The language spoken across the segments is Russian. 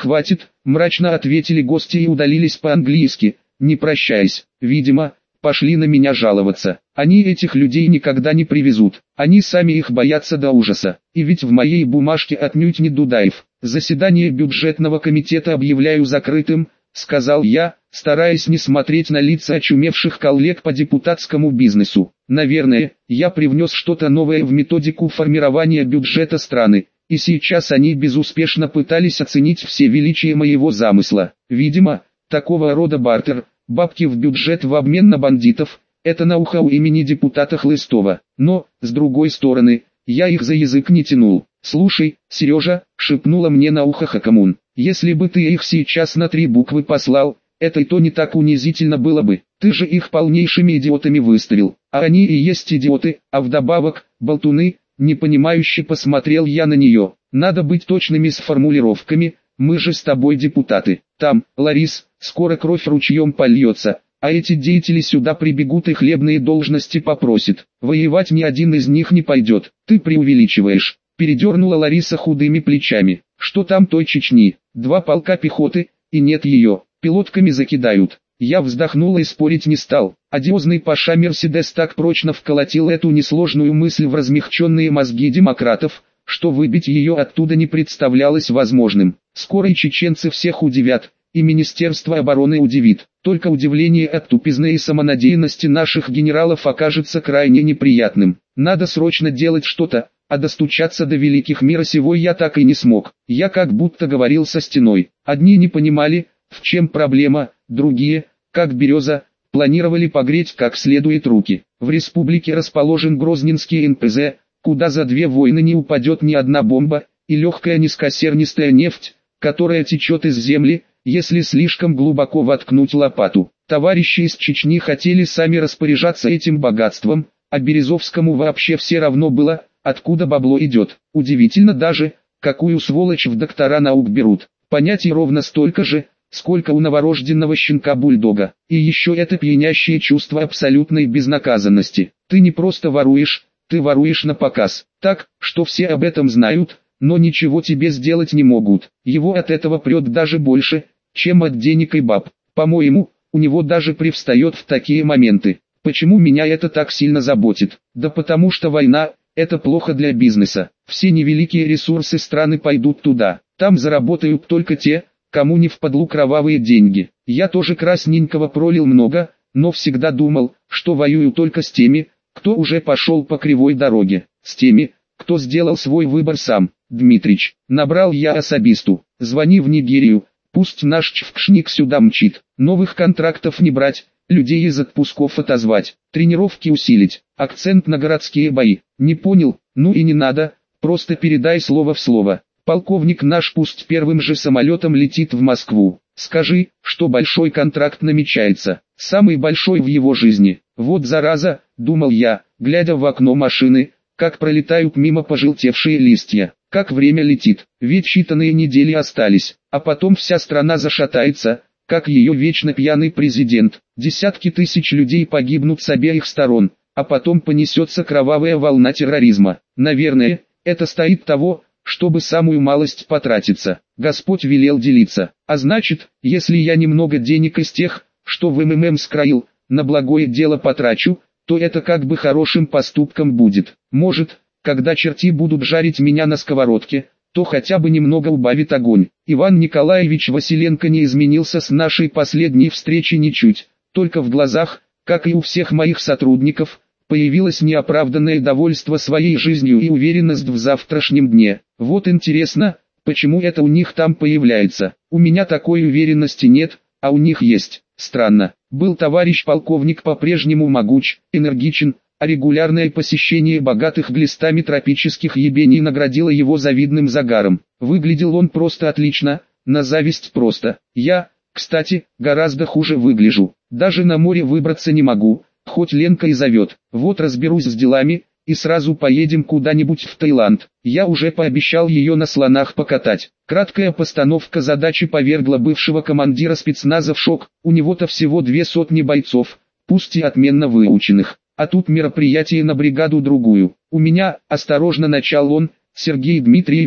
хватит», – мрачно ответили гости и удалились по-английски, не прощаясь. Видимо, пошли на меня жаловаться. Они этих людей никогда не привезут. Они сами их боятся до ужаса. И ведь в моей бумажке отнюдь не Дудаев. «Заседание бюджетного комитета объявляю закрытым», – сказал я, стараясь не смотреть на лица очумевших коллег по депутатскому бизнесу. Наверное, я привнес что-то новое в методику формирования бюджета страны, и сейчас они безуспешно пытались оценить все величие моего замысла. Видимо, такого рода бартер, бабки в бюджет в обмен на бандитов, это наука у имени депутата Хлыстова. Но, с другой стороны, я их за язык не тянул. «Слушай, Сережа», — шепнула мне на ухо Хакамун, — «если бы ты их сейчас на 3 буквы послал, это и то не так унизительно было бы. Ты же их полнейшими идиотами выставил, а они и есть идиоты, а вдобавок, болтуны». Непонимающе посмотрел я на нее. «Надо быть точными с формулировками, мы же с тобой депутаты. Там, Ларис, скоро кровь ручьем польется, а эти деятели сюда прибегут и хлебные должности попросят. Воевать ни один из них не пойдет. Ты преувеличиваешь», — передернула Лариса худыми плечами. «Что там той Чечни? 2 полка пехоты, и нет ее, пилотками закидают». Я вздохнул и спорить не стал. Одиозный паша Мерседес так прочно вколотил эту несложную мысль в размягченные мозги демократов, что выбить ее оттуда не представлялось возможным. Скоро и чеченцы всех удивят, и Министерство обороны удивит. Только удивление от тупизны и самонадеянности наших генералов окажется крайне неприятным. Надо срочно делать что-то, а достучаться до великих мира сего я так и не смог. Я как будто говорил со стеной. Одни не понимали, в чем проблема, другие, как береза, планировали погреть как следует руки. В республике расположен Грозненский НПЗ, куда за 2 войны не упадет ни одна бомба, и легкая низкосернистая нефть, которая течет из земли, если слишком глубоко воткнуть лопату. Товарищи из Чечни хотели сами распоряжаться этим богатством, а Березовскому вообще все равно было, откуда бабло идет. Удивительно даже, какую сволочь в доктора наук берут. Понятий ровно столько же, сколько у новорожденного щенка-бульдога. И еще это пьянящее чувство абсолютной безнаказанности. Ты не просто воруешь, ты воруешь на показ. Так, что все об этом знают, но ничего тебе сделать не могут. Его от этого прет даже больше, чем от денег и баб. По-моему, у него даже привстает в такие моменты. Почему меня это так сильно заботит? Да потому что война – это плохо для бизнеса. Все невеликие ресурсы страны пойдут туда. Там заработают только те, кому не впадлу кровавые деньги. Я тоже красненького пролил много, но всегда думал, что воюю только с теми, кто уже пошел по кривой дороге. С теми, кто сделал свой выбор сам. Дмитрич, набрал я особисту. Звони в Нигерию, пусть наш чвкшник сюда мчит. Новых контрактов не брать, людей из отпусков отозвать. Тренировки усилить, акцент на городские бои. Не понял? Ну и не надо, просто передай слово в слово. Полковник наш пусть первым же самолетом летит в Москву. Скажи, что большой контракт намечается, самый большой в его жизни. Вот зараза, думал я, глядя в окно машины, как пролетают мимо пожелтевшие листья. Как время летит, ведь считанные недели остались, а потом вся страна зашатается, как ее вечно пьяный президент. Десятки тысяч людей погибнут с обеих сторон, а потом понесется кровавая волна терроризма. Наверное, это стоит того, чтобы самую малость потратиться. Господь велел делиться. А значит, если я немного денег из тех, что в МММ скроил, на благое дело потрачу, то это как бы хорошим поступком будет. Может, когда черти будут жарить меня на сковородке, то хотя бы немного убавит огонь. Иван Николаевич Василенко не изменился с нашей последней встречи ничуть, только в глазах, как и у всех моих сотрудников, появилось неоправданное довольство своей жизнью и уверенность в завтрашнем дне. Вот интересно, почему это у них там появляется. У меня такой уверенности нет, а у них есть. Странно. Был товарищ полковник по-прежнему могуч, энергичен, а регулярное посещение богатых глистами тропических ебений наградило его завидным загаром. Выглядел он просто отлично, на зависть просто. Я, кстати, гораздо хуже выгляжу. Даже на море выбраться не могу, хоть Ленка и зовет. Вот разберусь с делами, и сразу поедем куда-нибудь в Таиланд. Я уже пообещал ее на слонах покатать. Краткая постановка задачи повергла бывшего командира спецназа в шок. У него-то всего 200 бойцов, пусть и отменно выученных. А тут мероприятие на бригаду другую. У меня, осторожно начал он, Сергей Дмитриевич,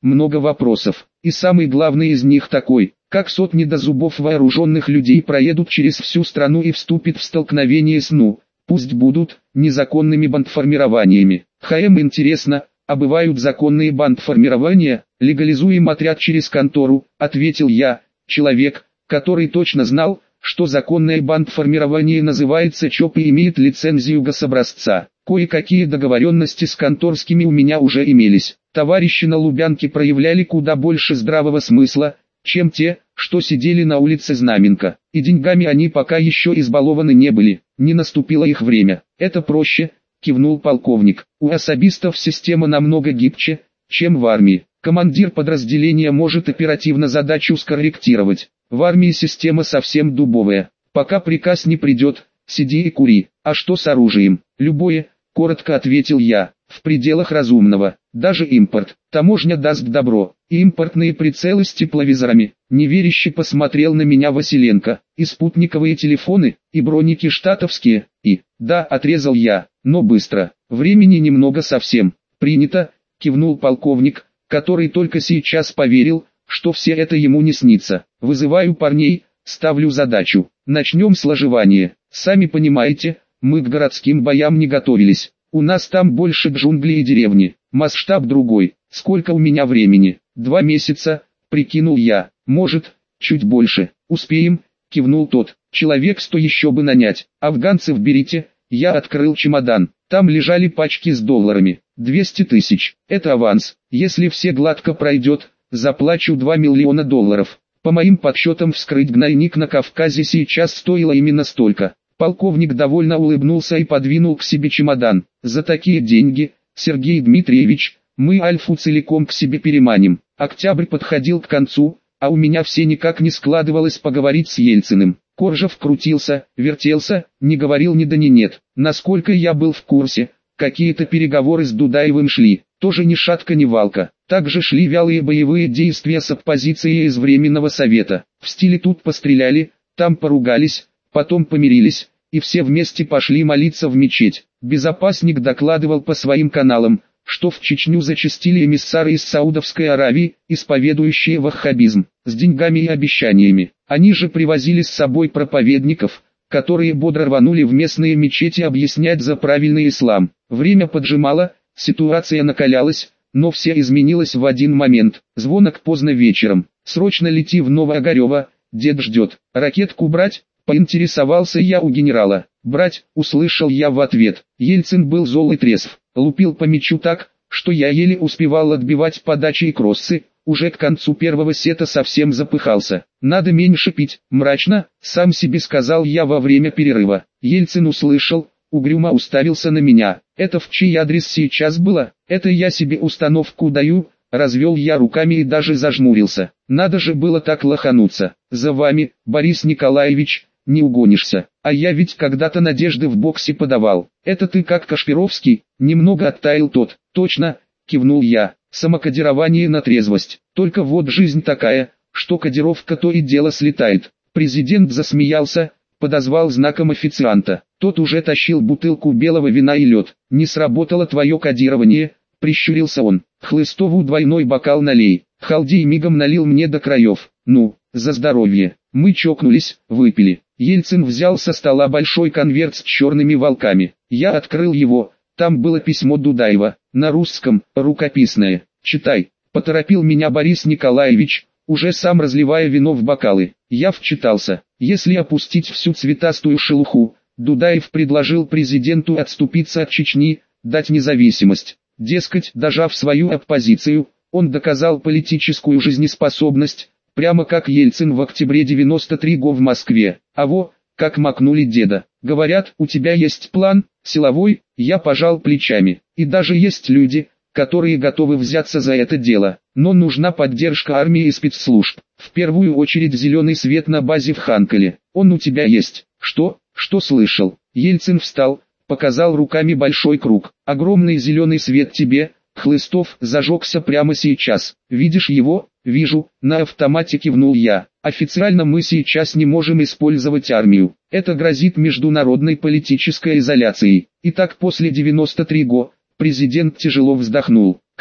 много вопросов. И самый главный из них такой: как сотни до зубов вооруженных людей проедут через всю страну и вступят в столкновение с пусть будут, незаконными бандформированиями. Интересно, а бывают законные бандформирования? Легализуем отряд через контору, ответил я, человек, который точно знал, что законное бандформирование называется ЧОП и имеет лицензию гособразца. Кое-какие договоренности с конторскими у меня уже имелись. Товарищи на Лубянке проявляли куда больше здравого смысла, чем те, что сидели на улице Знаменка. И деньгами они пока еще избалованы не были, не наступило их время. Это проще, кивнул полковник. У особистов система намного гибче, чем в армии. Командир подразделения может оперативно задачу скорректировать. В армии система совсем дубовая. Пока приказ не придет, сиди и кури. А что с оружием? Любое, коротко ответил я, в пределах разумного. Даже импорт. Таможня даст добро. Импортные прицелы с тепловизорами. Неверяще посмотрел на меня Василенко. И спутниковые телефоны, и броники штатовские, и... Да, отрезал я, но быстро. Времени немного совсем. Принято, кивнул полковник, который только сейчас поверил, что все это ему не снится. Вызываю парней, ставлю задачу. Начнем с ложевания. Сами понимаете, мы к городским боям не готовились. У нас там больше джунглей и деревни. Масштаб другой. Сколько у меня времени? 2 месяца, прикинул я. Может, чуть больше. Успеем, кивнул тот. Человек 100 еще бы нанять. Афганцев берите. Я открыл чемодан. Там лежали пачки с долларами. 200 тысяч. Это аванс. Если все гладко пройдет, заплачу 2 миллиона долларов. По моим подсчетам, вскрыть гнойник на Кавказе сейчас стоило именно столько. Полковник довольно улыбнулся и подвинул к себе чемодан. За такие деньги, Сергей Дмитриевич, мы Альфу целиком к себе переманим. Октябрь подходил к концу, а у меня все никак не складывалось поговорить с Ельциным. Коржев крутился, вертелся, не говорил ни да ни нет. Насколько я был в курсе, какие-то переговоры с Дудаевым шли, тоже ни шатка ни валка. Также шли вялые боевые действия с оппозицией из Временного Совета. В стиле тут постреляли, там поругались, потом помирились, и все вместе пошли молиться в мечеть. Безопасник докладывал по своим каналам, что в Чечню зачастили эмиссары из Саудовской Аравии, исповедующие ваххабизм, с деньгами и обещаниями. Они же привозили с собой проповедников, которые бодро рванули в местные мечети объяснять за правильный ислам. Время поджимало, ситуация накалялась, но все изменилось в один момент. Звонок поздно вечером. Срочно лети в Новоогарево, дед ждет. Ракетку брать? Поинтересовался я у генерала. Брать, услышал я в ответ. Ельцин был зол и трезв. Лупил по мячу так, что я еле успевал отбивать подачи и кроссы. Уже к концу первого сета совсем запыхался. Надо меньше пить, мрачно, сам себе сказал я во время перерыва. Ельцин услышал, угрюмо уставился на меня. Это в чей адрес сейчас было? Это я себе установку даю, развел я руками и даже зажмурился. Надо же было так лохануться. За вами, Борис Николаевич, не угонишься. А я ведь когда-то надежды в боксе подавал. Это ты как Кашпировский? Немного оттаял тот. Точно, кивнул я. Самокодирование на трезвость. Только вот жизнь такая, что кодировка то и дело слетает. Президент засмеялся, подозвал знаком официанта. Тот уже тащил бутылку белого вина и лед. Не сработало твое кодирование, прищурился он. Хлыстову двойной бокал налей. Халдей мигом налил мне до краев. Ну, за здоровье. Мы чокнулись, выпили. Ельцин взял со стола большой конверт с черными волками. Я открыл его. Там было письмо Дудаева, на русском, рукописное. «Читай», — поторопил меня Борис Николаевич, уже сам разливая вино в бокалы. Я вчитался. Если опустить всю цветастую шелуху, Дудаев предложил президенту отступиться от Чечни, дать независимость. Дескать, дожав свою оппозицию, он доказал политическую жизнеспособность, прямо как Ельцин в октябре 93 го в Москве. А во, как макнули деда. Говорят, у тебя есть план, силовой, я пожал плечами. И даже есть люди, которые готовы взяться за это дело. Но нужна поддержка армии и спецслужб. В первую очередь зеленый свет на базе в Ханкале. Он у тебя есть. Что слышал? Ельцин встал, показал руками большой круг. Огромный зеленый свет тебе, Хлыстов, зажегся прямо сейчас. Видишь его? Вижу, на автомате кивнул я. Официально мы сейчас не можем использовать армию. Это грозит международной политической изоляцией. Итак, после 93 го, президент тяжело вздохнул.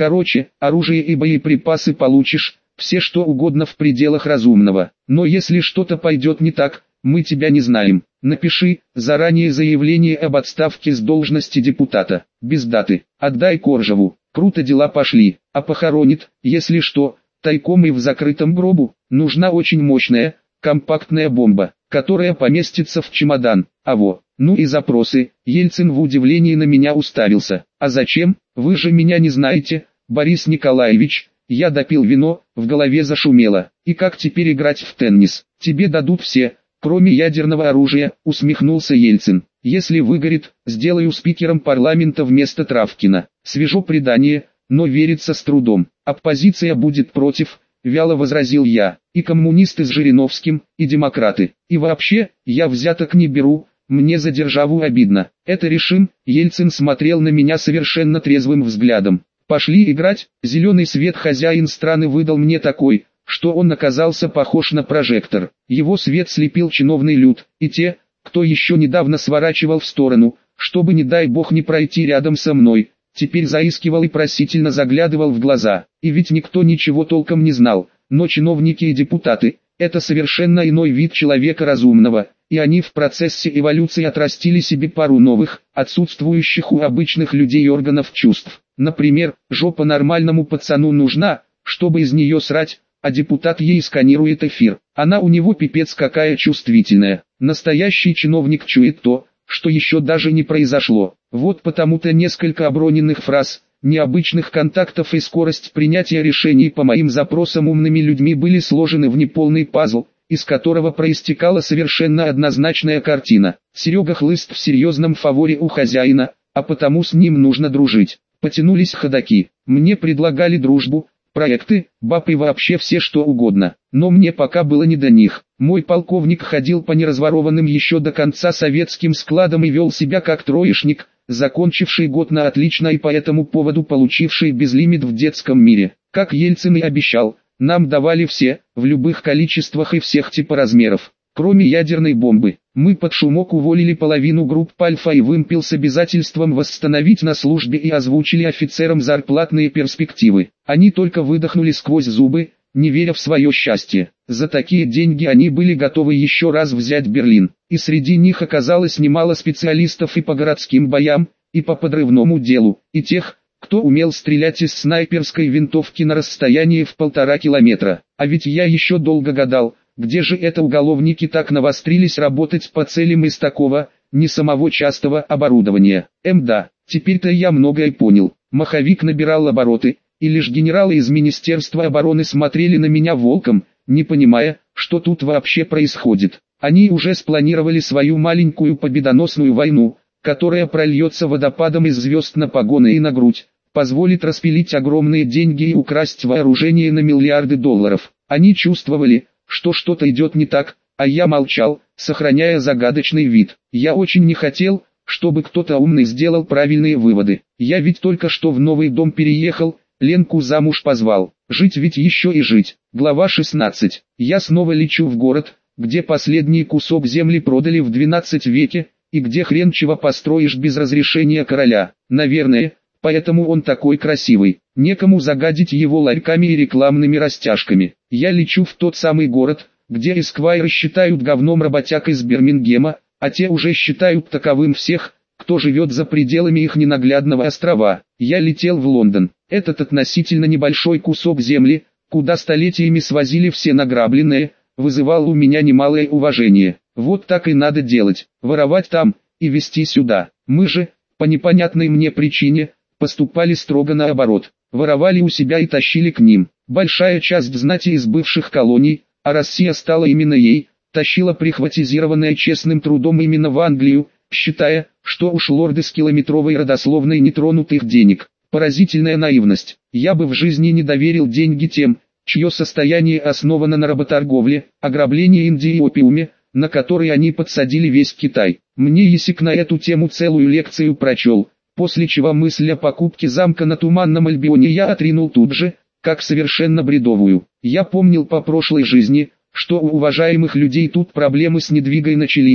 Короче, оружие и боеприпасы получишь, все что угодно в пределах разумного. Но если что-то пойдет не так, мы тебя не знаем. Напиши заранее заявление об отставке с должности депутата, без даты. Отдай Коржеву. Круто дела пошли. А похоронит, если что, тайком и в закрытом гробу. Нужна очень мощная, компактная бомба, которая поместится в чемодан. Ну и запросы. Ельцин в удивлении на меня уставился. А зачем? Вы же меня не знаете, Борис Николаевич. Я допил вино, в голове зашумело. И как теперь играть в теннис? Тебе дадут все, кроме ядерного оружия, усмехнулся Ельцин. Если выгорит, сделаю спикером парламента вместо Травкина. Свежо предание, но верится с трудом. Оппозиция будет против, вяло возразил я. И коммунисты с Жириновским, и демократы. И вообще, я взяток не беру, мне за державу обидно. Это решим. Ельцин смотрел на меня совершенно трезвым взглядом. Пошли играть. Зеленый свет хозяин страны выдал мне такой, что он оказался похож на прожектор. Его свет слепил чиновный люд, и те, кто еще недавно сворачивал в сторону, чтобы не дай бог не пройти рядом со мной, теперь заискивал и просительно заглядывал в глаза. И ведь никто ничего толком не знал, но чиновники и депутаты – это совершенно иной вид человека разумного, и они в процессе эволюции отрастили себе пару новых, отсутствующих у обычных людей органов чувств. Например, жопа нормальному пацану нужна, чтобы из нее срать, а депутат ей сканирует эфир. Она у него пипец какая чувствительная. Настоящий чиновник чует то, что еще даже не произошло. Вот потому-то несколько оброненных фраз, необычных контактов и скорость принятия решений по моим запросам умными людьми были сложены в неполный пазл, из которого проистекала совершенно однозначная картина. Серега Хлыст в серьезном фаворе у хозяина, а потому с ним нужно дружить. Потянулись ходаки. Мне предлагали дружбу, проекты, баб и вообще все что угодно. Но мне пока было не до них. Мой полковник ходил по неразворованным еще до конца советским складам и вел себя как троечник, закончивший год на отлично и по этому поводу получивший безлимит в детском мире. Как Ельцин и обещал, нам давали все, в любых количествах и всех типа размеров. Кроме ядерной бомбы, мы под шумок уволили половину групп Альфа и Вымпел с обязательством восстановить на службе и озвучили офицерам зарплатные перспективы. Они только выдохнули сквозь зубы, не веря в свое счастье. За такие деньги они были готовы еще раз взять Берлин. И среди них оказалось немало специалистов и по городским боям, и по подрывному делу, и тех, кто умел стрелять из снайперской винтовки на расстоянии в 1,5 километра. А ведь я еще долго гадал, где же это уголовники так навострились работать по целям из такого, не самого частого оборудования. Да, теперь-то я многое понял. Маховик набирал обороты, и лишь генералы из Министерства обороны смотрели на меня волком, не понимая, что тут вообще происходит. Они уже спланировали свою маленькую победоносную войну, которая прольется водопадом из звезд на погоны и на грудь, позволит распилить огромные деньги и украсть вооружение на миллиарды долларов. Они чувствовали, что что-то идет не так, а я молчал, сохраняя загадочный вид. Я очень не хотел, чтобы кто-то умный сделал правильные выводы. Я ведь только что в новый дом переехал, Ленку замуж позвал. Жить ведь еще и жить. Глава 16. Я снова лечу в город, где последний кусок земли продали в 12 веке, и где хрен чего построишь без разрешения короля. Наверное, поэтому он такой красивый. Некому загадить его ларьками и рекламными растяжками. Я лечу в тот самый город, где эсквайры считают говном работяг из Бирмингема, а те уже считают таковым всех, кто живет за пределами их ненаглядного острова. Я летел в Лондон. Этот относительно небольшой кусок земли, куда столетиями свозили все награбленное, вызывал у меня немалое уважение. Вот так и надо делать, воровать там и везти сюда. Мы же, по непонятной мне причине, поступали строго наоборот. Воровали у себя и тащили к ним. Большая часть знати из бывших колоний, а Россия стала именно ей, тащила прихватизированное честным трудом именно в Англию, считая, что уж лорды с километровой родословной не тронут их денег. Поразительная наивность. Я бы в жизни не доверил деньги тем, чье состояние основано на работорговле, ограблении Индии и опиуме, на который они подсадили весь Китай. Мне Есик на эту тему целую лекцию прочел, после чего мысль о покупке замка на Туманном Альбионе я отринул тут же, как совершенно бредовую. Я помнил по прошлой жизни, что у уважаемых людей тут проблемы с недвигой начались,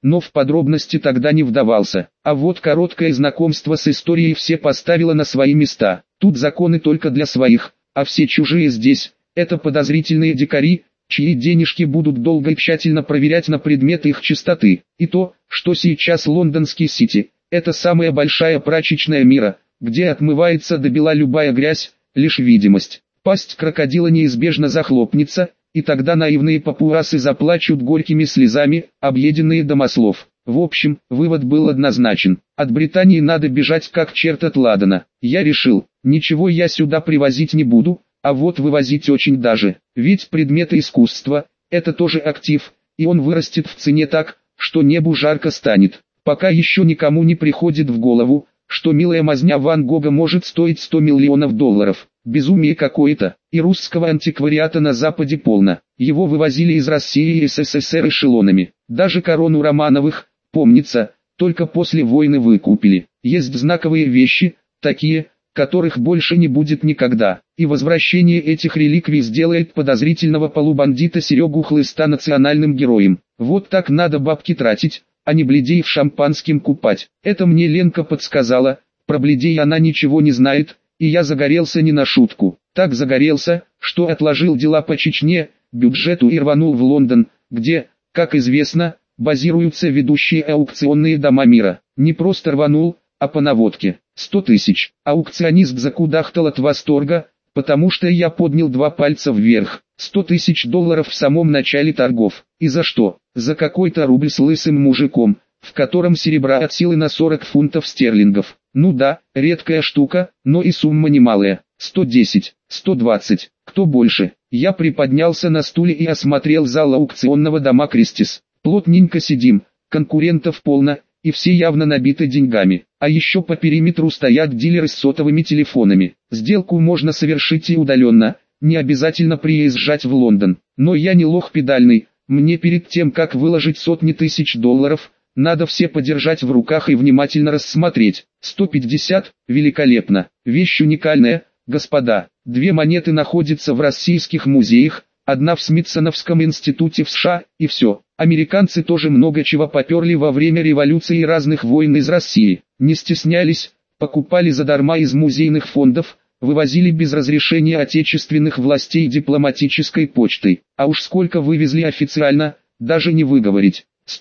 но в подробности тогда не вдавался. А вот короткое знакомство с историей все поставило на свои места. Тут законы только для своих, а все чужие здесь – это подозрительные дикари, чьи денежки будут долго и тщательно проверять на предмет их чистоты. И то, что сейчас лондонский Сити – это самая большая прачечная мира, где отмывается до бела любая грязь, лишь видимость. Пасть крокодила неизбежно захлопнется, и тогда наивные папуасы заплачут горькими слезами, объеденные до маслов. В общем, вывод был однозначен. От Британии надо бежать как черт от ладана. Я решил, ничего я сюда привозить не буду, а вот вывозить очень даже. Ведь предметы искусства – это тоже актив, и он вырастет в цене так, что небу жарко станет. Пока еще никому не приходит в голову, что милая мазня Ван Гога может стоить 100 миллионов долларов. Безумие какое-то, и русского антиквариата на Западе полно. Его вывозили из России и СССР эшелонами. Даже корону Романовых, помнится, только после войны выкупили. Есть знаковые вещи, такие, которых больше не будет никогда. И возвращение этих реликвий сделает подозрительного полубандита Серегу Хлыста национальным героем. Вот так надо бабки тратить, а не бледей в шампанским купать. Это мне Ленка подсказала, про бледей она ничего не знает, и я загорелся не на шутку. Так загорелся, что отложил дела по Чечне, бюджету и рванул в Лондон, где, как известно, базируются ведущие аукционные дома мира. Не просто рванул, а по наводке. 100 тысяч. Аукционист закудахтал от восторга, потому что я поднял 2 пальца вверх. 100 тысяч долларов в самом начале торгов. И за что? За какой-то рубль с лысым мужиком, в котором серебра от силы на 40 фунтов стерлингов. Ну да, редкая штука, но и сумма немалая. 110, 120, кто больше? Я приподнялся на стуле и осмотрел зал аукционного дома Кристис. Плотненько сидим, конкурентов полно, и все явно набиты деньгами. А еще по периметру стоят дилеры с сотовыми телефонами. Сделку можно совершить и удаленно, не обязательно приезжать в Лондон. Но я не лох педальный, мне перед тем как выложить сотни тысяч долларов, надо все подержать в руках и внимательно рассмотреть. 150, великолепно, вещь уникальная, господа. 2 монеты находятся в российских музеях, одна в Смитсоновском институте в США, и все. Американцы тоже много чего поперли во время революции и разных войн из России. Не стеснялись, покупали задарма из музейных фондов, вывозили без разрешения отечественных властей дипломатической почтой. А уж сколько вывезли официально, даже не выговорить.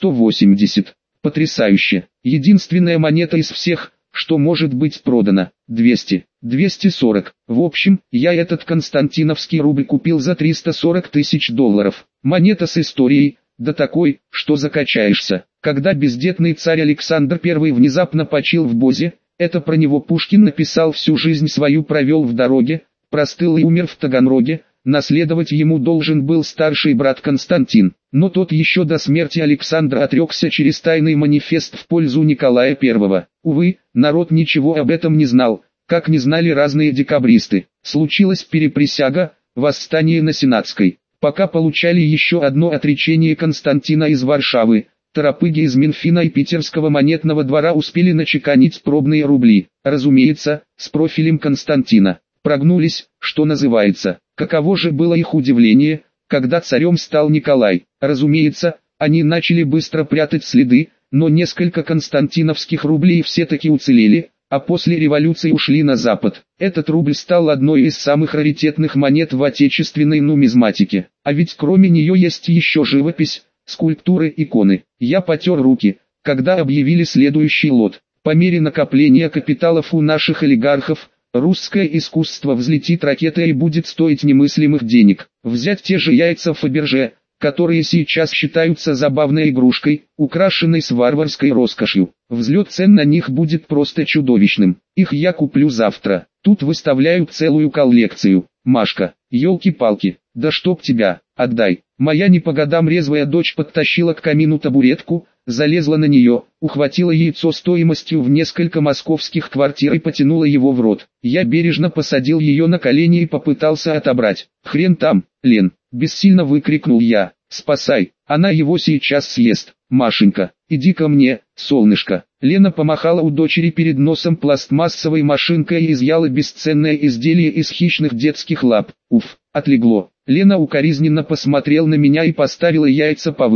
180. Потрясающе. Единственная монета из всех, что может быть продано. 200. 240. В общем, я этот константиновский рубль купил за 340 тысяч долларов. Монета с историей, да такой, что закачаешься. Когда бездетный царь Александр I внезапно почил в Бозе, это про него Пушкин написал: всю жизнь свою провел в дороге, простыл и умер в Таганроге. Наследовать ему должен был старший брат Константин, но тот еще до смерти Александра отрекся через тайный манифест в пользу Николая I. Увы, народ ничего об этом не знал, как не знали разные декабристы. Случилась переприсяга, восстание на Сенатской. Пока получали еще одно отречение Константина из Варшавы, торопыги из Минфина и Питерского монетного двора успели начеканить пробные рубли, разумеется, с профилем Константина. Прогнулись, что называется. Каково же было их удивление, когда царем стал Николай. Разумеется, они начали быстро прятать следы, но несколько константиновских рублей все-таки уцелели, а после революции ушли на Запад. Этот рубль стал одной из самых раритетных монет в отечественной нумизматике. А ведь кроме нее есть еще живопись, скульптуры, иконы. Я потер руки, когда объявили следующий лот. По мере накопления капиталов у наших олигархов, русское искусство взлетит ракетой и будет стоить немыслимых денег. Взять те же яйца Фаберже, которые сейчас считаются забавной игрушкой, украшенной с варварской роскошью. Взлет цен на них будет просто чудовищным. Их я куплю завтра. Тут выставляют целую коллекцию. Машка, елки-палки, да чтоб тебя, отдай. Моя не по годам резвая дочь подтащила к камину табуретку, залезла на нее, ухватила яйцо стоимостью в несколько московских квартир и потянула его в рот. Я бережно посадил ее на колени и попытался отобрать. «Хрен там, Лен!» – бессильно выкрикнул я. «Спасай, она его сейчас съест. Машенька, иди ко мне, солнышко». Лена помахала у дочери перед носом пластмассовой машинкой и изъяла бесценное изделие из хищных детских лап. Уф, отлегло. Лена укоризненно посмотрел на меня и поставила яйца повыше.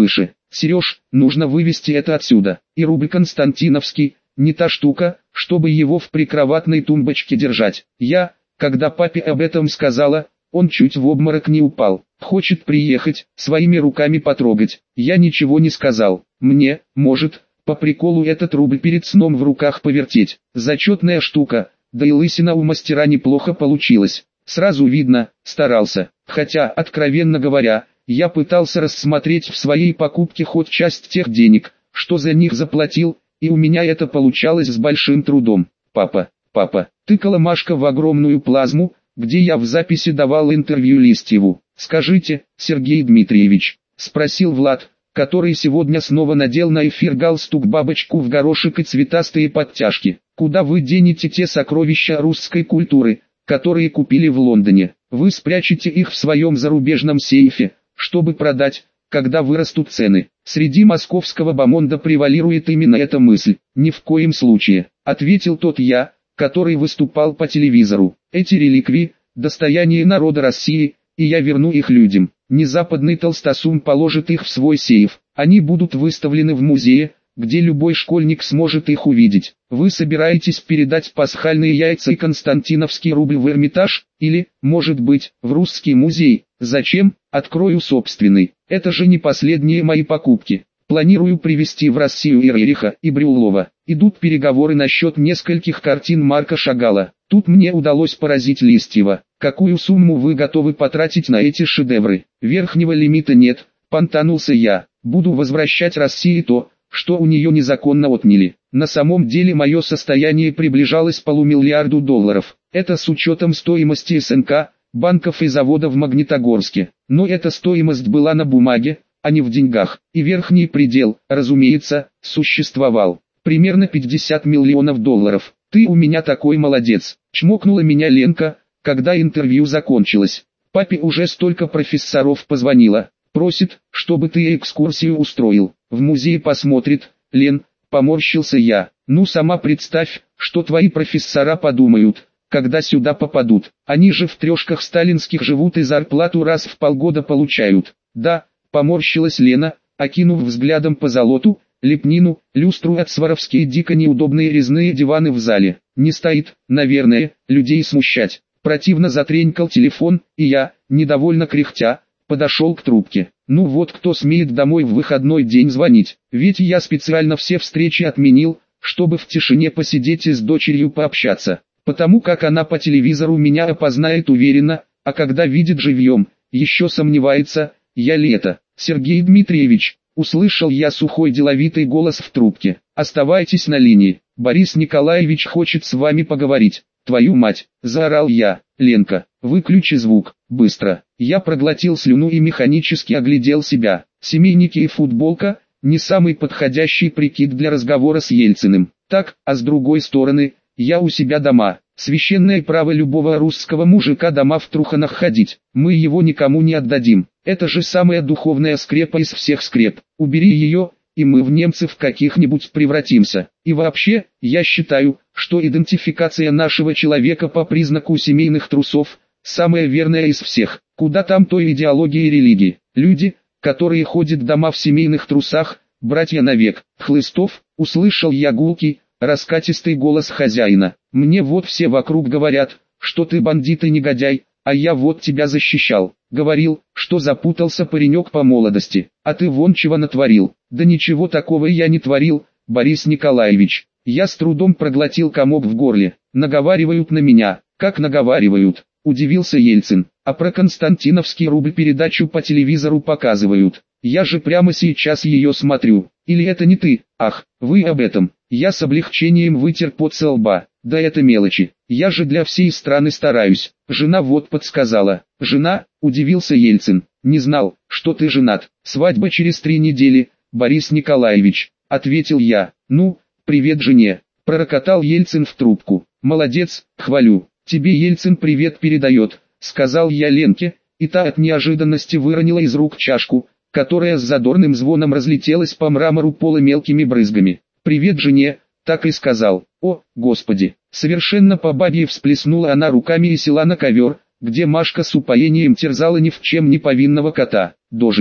Сереж, нужно вывести это отсюда. И рубль Константиновский, не та штука, чтобы его в прикроватной тумбочке держать. Когда папе об этом сказала, он чуть в обморок не упал. Хочет приехать, своими руками потрогать. Я ничего не сказал. Мне, может, по приколу этот рубль перед сном в руках повертеть. Зачетная штука, да и лысина у мастера неплохо получилась. Сразу видно, старался. Хотя, откровенно говоря, я пытался рассмотреть в своей покупке хоть часть тех денег, что за них заплатил, и у меня это получалось с большим трудом. Папа, тыкала Машка в огромную плазму, где я в записи давал интервью Листьеву. «Скажите, Сергей Дмитриевич», — спросил Влад, который сегодня снова надел на эфир галстук-бабочку в горошек и цветастые подтяжки. «Куда вы денете те сокровища русской культуры, которые купили в Лондоне? Вы спрячете их в своем зарубежном сейфе, чтобы продать, когда вырастут цены?» Среди московского бомонда превалирует именно эта мысль. «Ни в коем случае», — ответил тот я, который выступал по телевизору. «Эти реликвии – достояние народа России, и я верну их людям. Не западный толстосум положит их в свой сейф. Они будут выставлены в музее, где любой школьник сможет их увидеть. Вы собираетесь передать пасхальные яйца и константиновский рубль в Эрмитаж, или, может быть, в Русский музей? Зачем? Открою собственный. Это же не последние мои покупки. Планирую привезти в Россию и Рериха, и Брюллова. Идут переговоры насчет нескольких картин Марка Шагала. Тут мне удалось поразить Листьева. Какую сумму вы готовы потратить на эти шедевры? Верхнего лимита нет, понтанулся я. Буду возвращать России то, что у нее незаконно отняли. На самом деле мое состояние приближалось к $500 000. Это с учетом стоимости СНК, банков и завода в Магнитогорске. Но эта стоимость была на бумаге, а не в деньгах. И верхний предел, разумеется, существовал. Примерно $50 миллионов. «Ты у меня такой молодец», — чмокнула меня Ленка, когда интервью закончилось. «Папе уже столько профессоров позвонила. Просит, чтобы ты экскурсию устроил. В музей посмотрит». «Лен», — поморщился я, — «ну сама представь, что твои профессора подумают, когда сюда попадут. Они же в трешках сталинских живут и зарплату раз в полгода получают». «Да», — поморщилась Лена, окинув взглядом позолоту, лепнину, люстру от Сваровски и дико неудобные резные диваны в зале. «Не стоит, наверное, людей смущать». Противно затренькал телефон, и я, недовольно кряхтя, подошел к трубке. Ну вот кто смеет домой в выходной день звонить, ведь я специально все встречи отменил, чтобы в тишине посидеть и с дочерью пообщаться, потому как она по телевизору меня опознает уверенно, а когда видит живьем, еще сомневается, я ли это. «Сергей Дмитриевич», услышал я сухой деловитый голос в трубке, «оставайтесь на линии, Борис Николаевич хочет с вами поговорить». «Твою мать!» – заорал я. «Ленка, выключи звук, быстро!» Я проглотил слюну и механически оглядел себя. Семейники и футболка – не самый подходящий прикид для разговора с Ельциным. Так, а с другой стороны, я у себя дома. Священное право любого русского мужика дома в труханах ходить. Мы его никому не отдадим. Это же самая духовная скрепа из всех скреп. Убери ее, и мы в немцев каких-нибудь превратимся. И вообще, я считаю, что идентификация нашего человека по признаку семейных трусов – самая верная из всех. Куда там той идеологии и религии? Люди, которые ходят дома в семейных трусах, братья навек. Хлыстов, услышал я гулкий, раскатистый голос хозяина. Мне вот все вокруг говорят, что ты бандит и негодяй, а я вот тебя защищал. Говорил, что запутался паренек по молодости, а ты вон чего натворил. Да ничего такого я не творил, Борис Николаевич. Я с трудом проглотил комок в горле. Наговаривают на меня. Как наговаривают? Удивился Ельцин. А про Константиновский рубль передачу по телевизору показывают. Я же прямо сейчас ее смотрю. Или это не ты? Ах, вы об этом. Я с облегчением вытер пот со лба. Да это мелочи. Я же для всей страны стараюсь. Жена вот подсказала. Жена? Удивился Ельцин. Не знал, что ты женат. Свадьба через 3 недели, Борис Николаевич. Ответил я. Ну, привет жене. Пророкотал Ельцин в трубку. Молодец, хвалю. Тебе Ельцин привет передает, сказал я Ленке, и та от неожиданности выронила из рук чашку, которая с задорным звоном разлетелась по мрамору пола мелкими брызгами. Привет жене, так и сказал. О, Господи! Совершенно по бабье всплеснула она руками и села на ковер, где Машка с упоением терзала ни в чем не повинного кота. Дожили.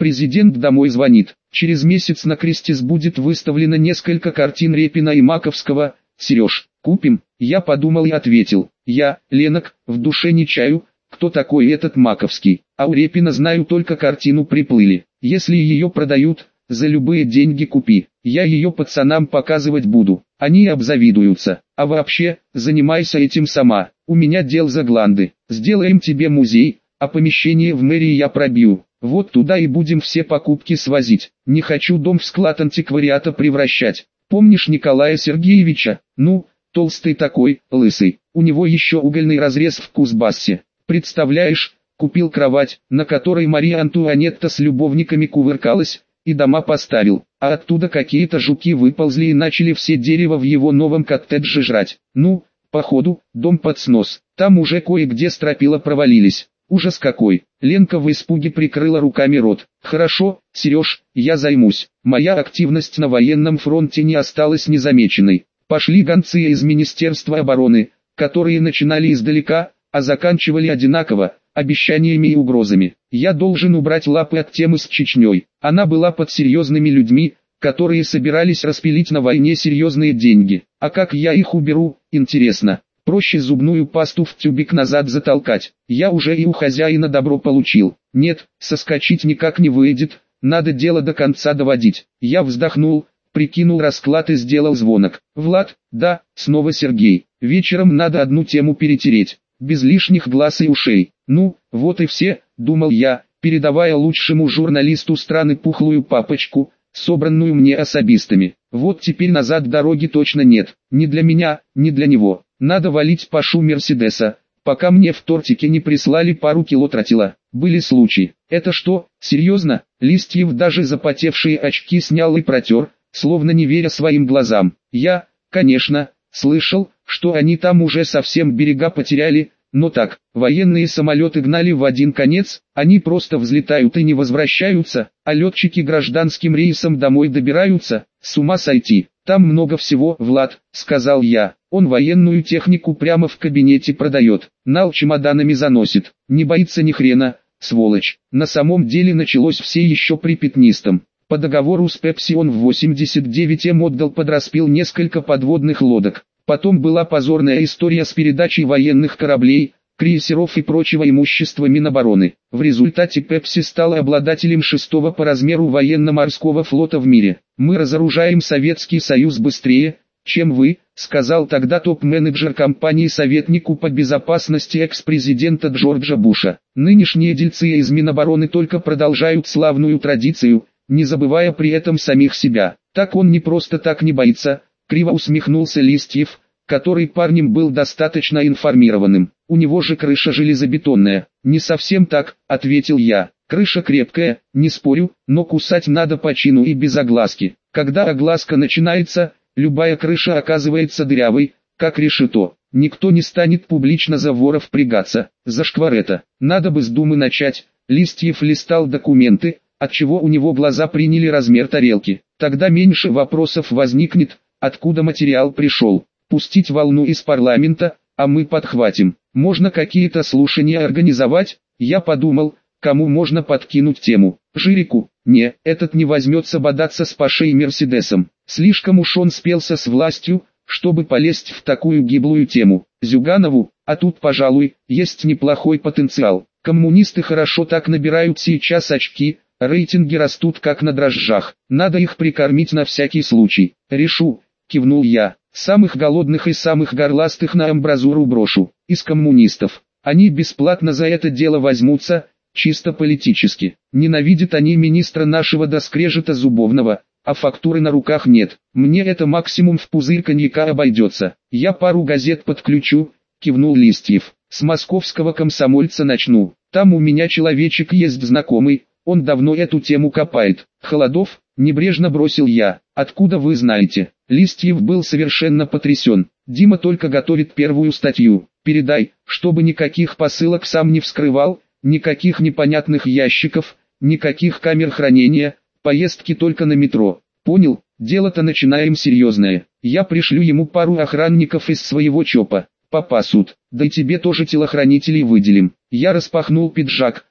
Президент домой звонит. Через месяц на Крестис будет выставлено несколько картин Репина и Маковского. Сереж, купим? Я подумал и ответил. Я, Ленок, в душе не чаю, кто такой этот Маковский. А у Репина знаю только картину «Приплыли». Если ее продают, за любые деньги купи. Я ее пацанам показывать буду. Они обзавидуются. А вообще, занимайся этим сама. У меня дел за гланды. Сделаем тебе музей, а помещение в мэрии я пробью. Вот туда и будем все покупки свозить. Не хочу дом в склад антиквариата превращать. Помнишь Николая Сергеевича? Ну, толстый такой, лысый. У него еще угольный разрез в Кузбассе. Представляешь, купил кровать, на которой Мария Антуанетта с любовниками кувыркалась, и дома поставил. А оттуда какие-то жуки выползли и начали все дерево в его новом коттедже жрать. Ну, походу, дом под снос. Там уже кое-где стропила провалились. Ужас какой. Ленка в испуге прикрыла руками рот. Хорошо, Сереж, я займусь. Моя активность на военном фронте не осталась незамеченной. Пошли гонцы из Министерства обороны, которые начинали издалека, а заканчивали одинаково, обещаниями и угрозами. Я должен убрать лапы от темы с Чечней. Она была под серьезными людьми, которые собирались распилить на войне серьезные деньги. А как я их уберу, интересно. Проще зубную пасту в тюбик назад затолкать. Я уже и у хозяина добро получил. Нет, соскочить никак не выйдет, надо дело до конца доводить. Я вздохнул, прикинул расклад и сделал звонок. Влад, да, снова Сергей. Вечером надо одну тему перетереть, без лишних глаз и ушей. Ну, вот и все, думал я, передавая лучшему журналисту страны пухлую папочку, собранную мне особистами. Вот теперь назад дороги точно нет, ни для меня, ни для него. Надо валить Пашу Мерседеса, пока мне в тортике не прислали пару кило тротила. Были случаи. Это что, серьезно? Листьев даже запотевшие очки снял и протер, словно не веря своим глазам. Я, конечно, слышал, что они там уже совсем берега потеряли, но так, военные самолеты гнали в один конец, они просто взлетают и не возвращаются, а летчики гражданским рейсом домой добираются, с ума сойти. Там много всего, Влад, сказал я. Он военную технику прямо в кабинете продает, нал чемоданами заносит, не боится ни хрена, сволочь. На самом деле началось все еще при Пятнистом. По договору с Пепси он в 89-м отдал под распил несколько подводных лодок. Потом была позорная история с передачей военных кораблей, крейсеров и прочего имущества Минобороны. В результате Пепси стала обладателем 6-го по размеру военно-морского флота в мире. «Мы разоружаем Советский Союз быстрее, чем вы», сказал тогда топ-менеджер компании советнику по безопасности экс-президента Джорджа Буша. Нынешние дельцы из Минобороны только продолжают славную традицию, не забывая при этом самих себя. Так он не просто так не боится, криво усмехнулся Листьев, который парнем был достаточно информированным. У него же крыша железобетонная. Не совсем так, ответил я. Крыша крепкая, не спорю, но кусать надо по чину и без огласки. Когда огласка начинается, любая крыша оказывается дырявой, как решето. Никто не станет публично за вора впрягаться. Зашквар это. Надо бы с Думы начать. Листьев листал документы, отчего у него глаза приняли размер тарелки. Тогда меньше вопросов возникнет, откуда материал пришел. Пустить волну из парламента, а мы подхватим. Можно какие-то слушания организовать? Я подумал, кому можно подкинуть тему. Жирику? Не, этот не возьмется бодаться с Пашей и Мерседесом. Слишком уж он спелся с властью, чтобы полезть в такую гиблую тему. Зюганову? А тут, пожалуй, есть неплохой потенциал. Коммунисты хорошо так набирают сейчас очки, рейтинги растут как на дрожжах. Надо их прикормить на всякий случай. Решу, кивнул я. Самых голодных и самых горластых на амбразуру брошу. Из коммунистов. Они бесплатно за это дело возьмутся, чисто политически. Ненавидят они министра нашего до скрежета зубовного, а фактуры на руках нет. Мне это максимум в пузырь коньяка обойдется. Я пару газет подключу, кивнул Листьев. С московского комсомольца начну. Там у меня человечек есть знакомый, он давно эту тему копает. Холодов? Небрежно бросил я. Откуда вы знаете? Листьев был совершенно потрясен. Дима только готовит первую статью. Передай, чтобы никаких посылок сам не вскрывал, никаких непонятных ящиков, никаких камер хранения, поездки только на метро. Понял? Дело-то начинаем серьезное. Я пришлю ему пару охранников из своего ЧОПа. Попасут. Да и тебе тоже телохранителей выделим. Я распахнул пиджак,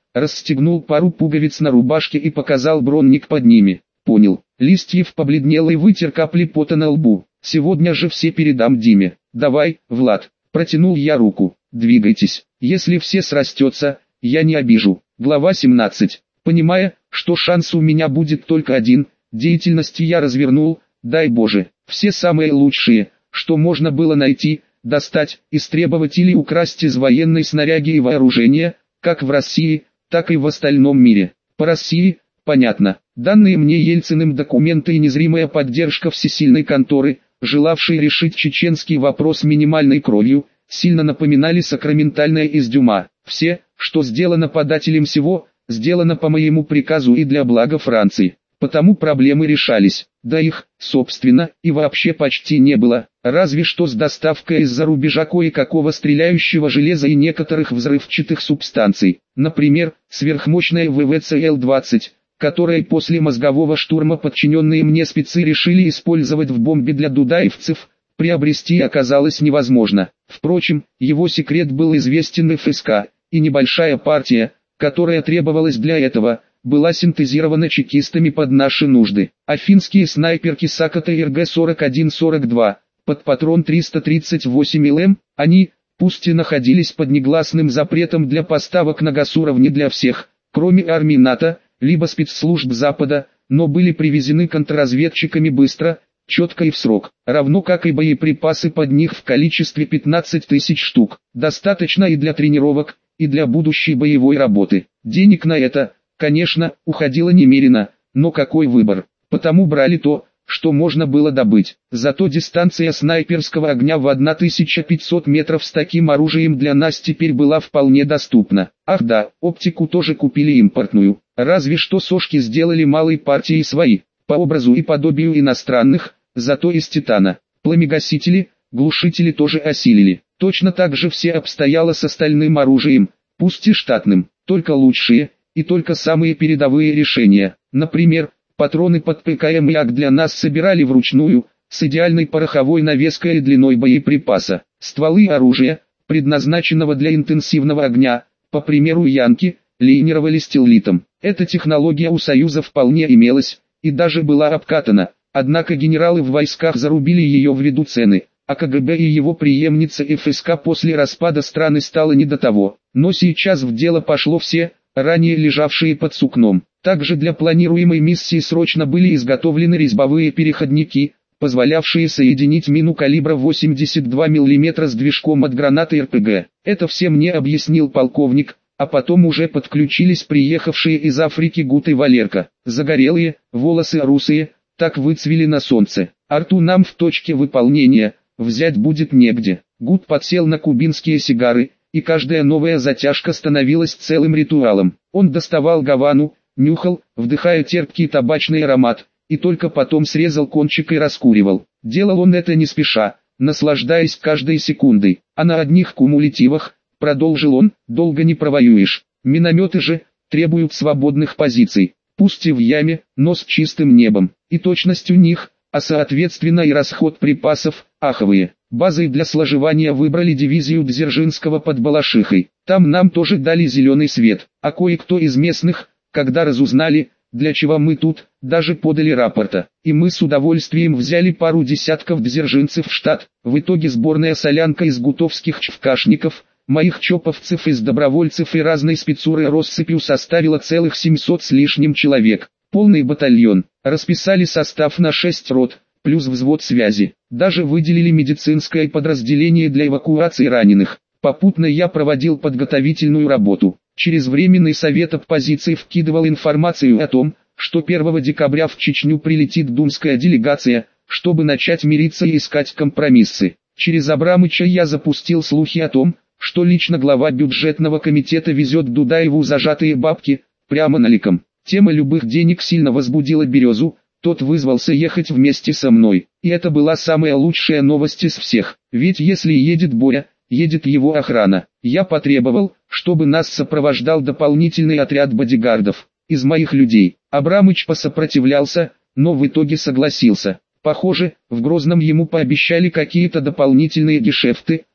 расстегнул пару пуговиц на рубашке и показал бронник под ними. Понял. Листьев побледнел и вытер капли пота на лбу. Сегодня же все передам Диме. Давай, Влад. Протянул я руку. Двигайтесь. Если все срастется, я не обижу. Глава 17. Понимая, что шанс у меня будет только один, деятельность я развернул, дай Боже, все самые лучшие, что можно было найти, достать, истребовать или украсть из военной снаряги и вооружения, как в России, так и в остальном мире. По России, понятно, данные мне Ельциным документы и незримая поддержка всесильной конторы, желавшей решить чеченский вопрос минимальной кровью, сильно напоминали сакраментальное из Дюма. Все, что сделано подателем всего, сделано по моему приказу и для блага Франции. Потому проблемы решались, да их, собственно, и вообще почти не было, разве что с доставкой из-за рубежа кое-какого стреляющего железа и некоторых взрывчатых субстанций, например, сверхмощная ВВЦ Л-20, которой после мозгового штурма подчиненные мне спецы решили использовать в бомбе для дудаевцев, приобрести оказалось невозможно. Впрочем, его секрет был известен ФСК, и небольшая партия, которая требовалась для этого, была синтезирована чекистами под наши нужды. Афинские снайперки Саката РГ-41-42, под патрон 338 ЛМ, они, пусть и находились под негласным запретом для поставок на госуровне для всех, кроме армии НАТО, либо спецслужб Запада, но были привезены контрразведчиками быстро, четко и в срок, равно как и боеприпасы под них в количестве 15 тысяч штук. Достаточно и для тренировок, и для будущей боевой работы. Денег на это, конечно, уходило немерено, но какой выбор? Потому брали то, что можно было добыть. Зато дистанция снайперского огня в 1500 метров с таким оружием для нас теперь была вполне доступна. Ах да, оптику тоже купили импортную. Разве что сошки сделали малой партией свои, по образу и подобию иностранных, зато из титана. Пламегасители, глушители тоже осилили. Точно так же все обстояло с остальным оружием, пусть и штатным, только лучшие, и только самые передовые решения. Например, патроны под ПКМ и АК для нас собирали вручную, с идеальной пороховой навеской и длиной боеприпаса. Стволы оружия, предназначенного для интенсивного огня, по примеру Янки, лейнировали стиллитом. Эта технология у Союза вполне имелась, и даже была обкатана, однако генералы в войсках зарубили ее ввиду цены, а КГБ и его преемница ФСК после распада страны стало не до того. Но сейчас в дело пошло все, ранее лежавшие под сукном. Также для планируемой миссии срочно были изготовлены резьбовые переходники, позволявшие соединить мину калибра 82 мм с движком от гранаты РПГ. Это все мне объяснил полковник, а потом уже подключились приехавшие из Африки Гут и Валерка. Загорелые, волосы русые, так выцвели на солнце. Арту нам в точке выполнения взять будет негде. Гут подсел на кубинские сигары, и каждая новая затяжка становилась целым ритуалом. Он доставал гавану, нюхал, вдыхая терпкий табачный аромат, и только потом срезал кончик и раскуривал. Делал он это не спеша, наслаждаясь каждой секундой. А на одних кумулятивах, продолжил он, долго не провоюешь. Минометы же требуют свободных позиций, пусть и в яме, но с чистым небом. И точность у них, а соответственно и расход припасов, аховые. Базой для сложевания выбрали дивизию Дзержинского под Балашихой. Там нам тоже дали зеленый свет, а кое-кто из местных, когда разузнали, для чего мы тут, даже подали рапорта. И мы с удовольствием взяли пару десятков дзержинцев в штат. В итоге сборная солянка из гутовских чвкашников, моих чоповцев из добровольцев и разной спецуры россыпью составила целых 700 с лишним человек. Полный батальон. Расписали состав на 6 рот, плюс взвод связи. Даже выделили медицинское подразделение для эвакуации раненых. Попутно я проводил подготовительную работу. Через Временный совет оппозиции вкидывал информацию о том, что 1 декабря в Чечню прилетит думская делегация, чтобы начать мириться и искать компромиссы. Через Абрамыча я запустил слухи о том, что лично глава бюджетного комитета везет Дудаеву зажатые бабки, прямо наликом. Тема любых денег сильно возбудила Березу, тот вызвался ехать вместе со мной. И это была самая лучшая новость из всех, ведь если едет Боря, едет его охрана. Я потребовал, чтобы нас сопровождал дополнительный отряд бодигардов, из моих людей. Абрамыч посопротивлялся, но в итоге согласился. Похоже, в Грозном ему пообещали какие-то дополнительные гешефты,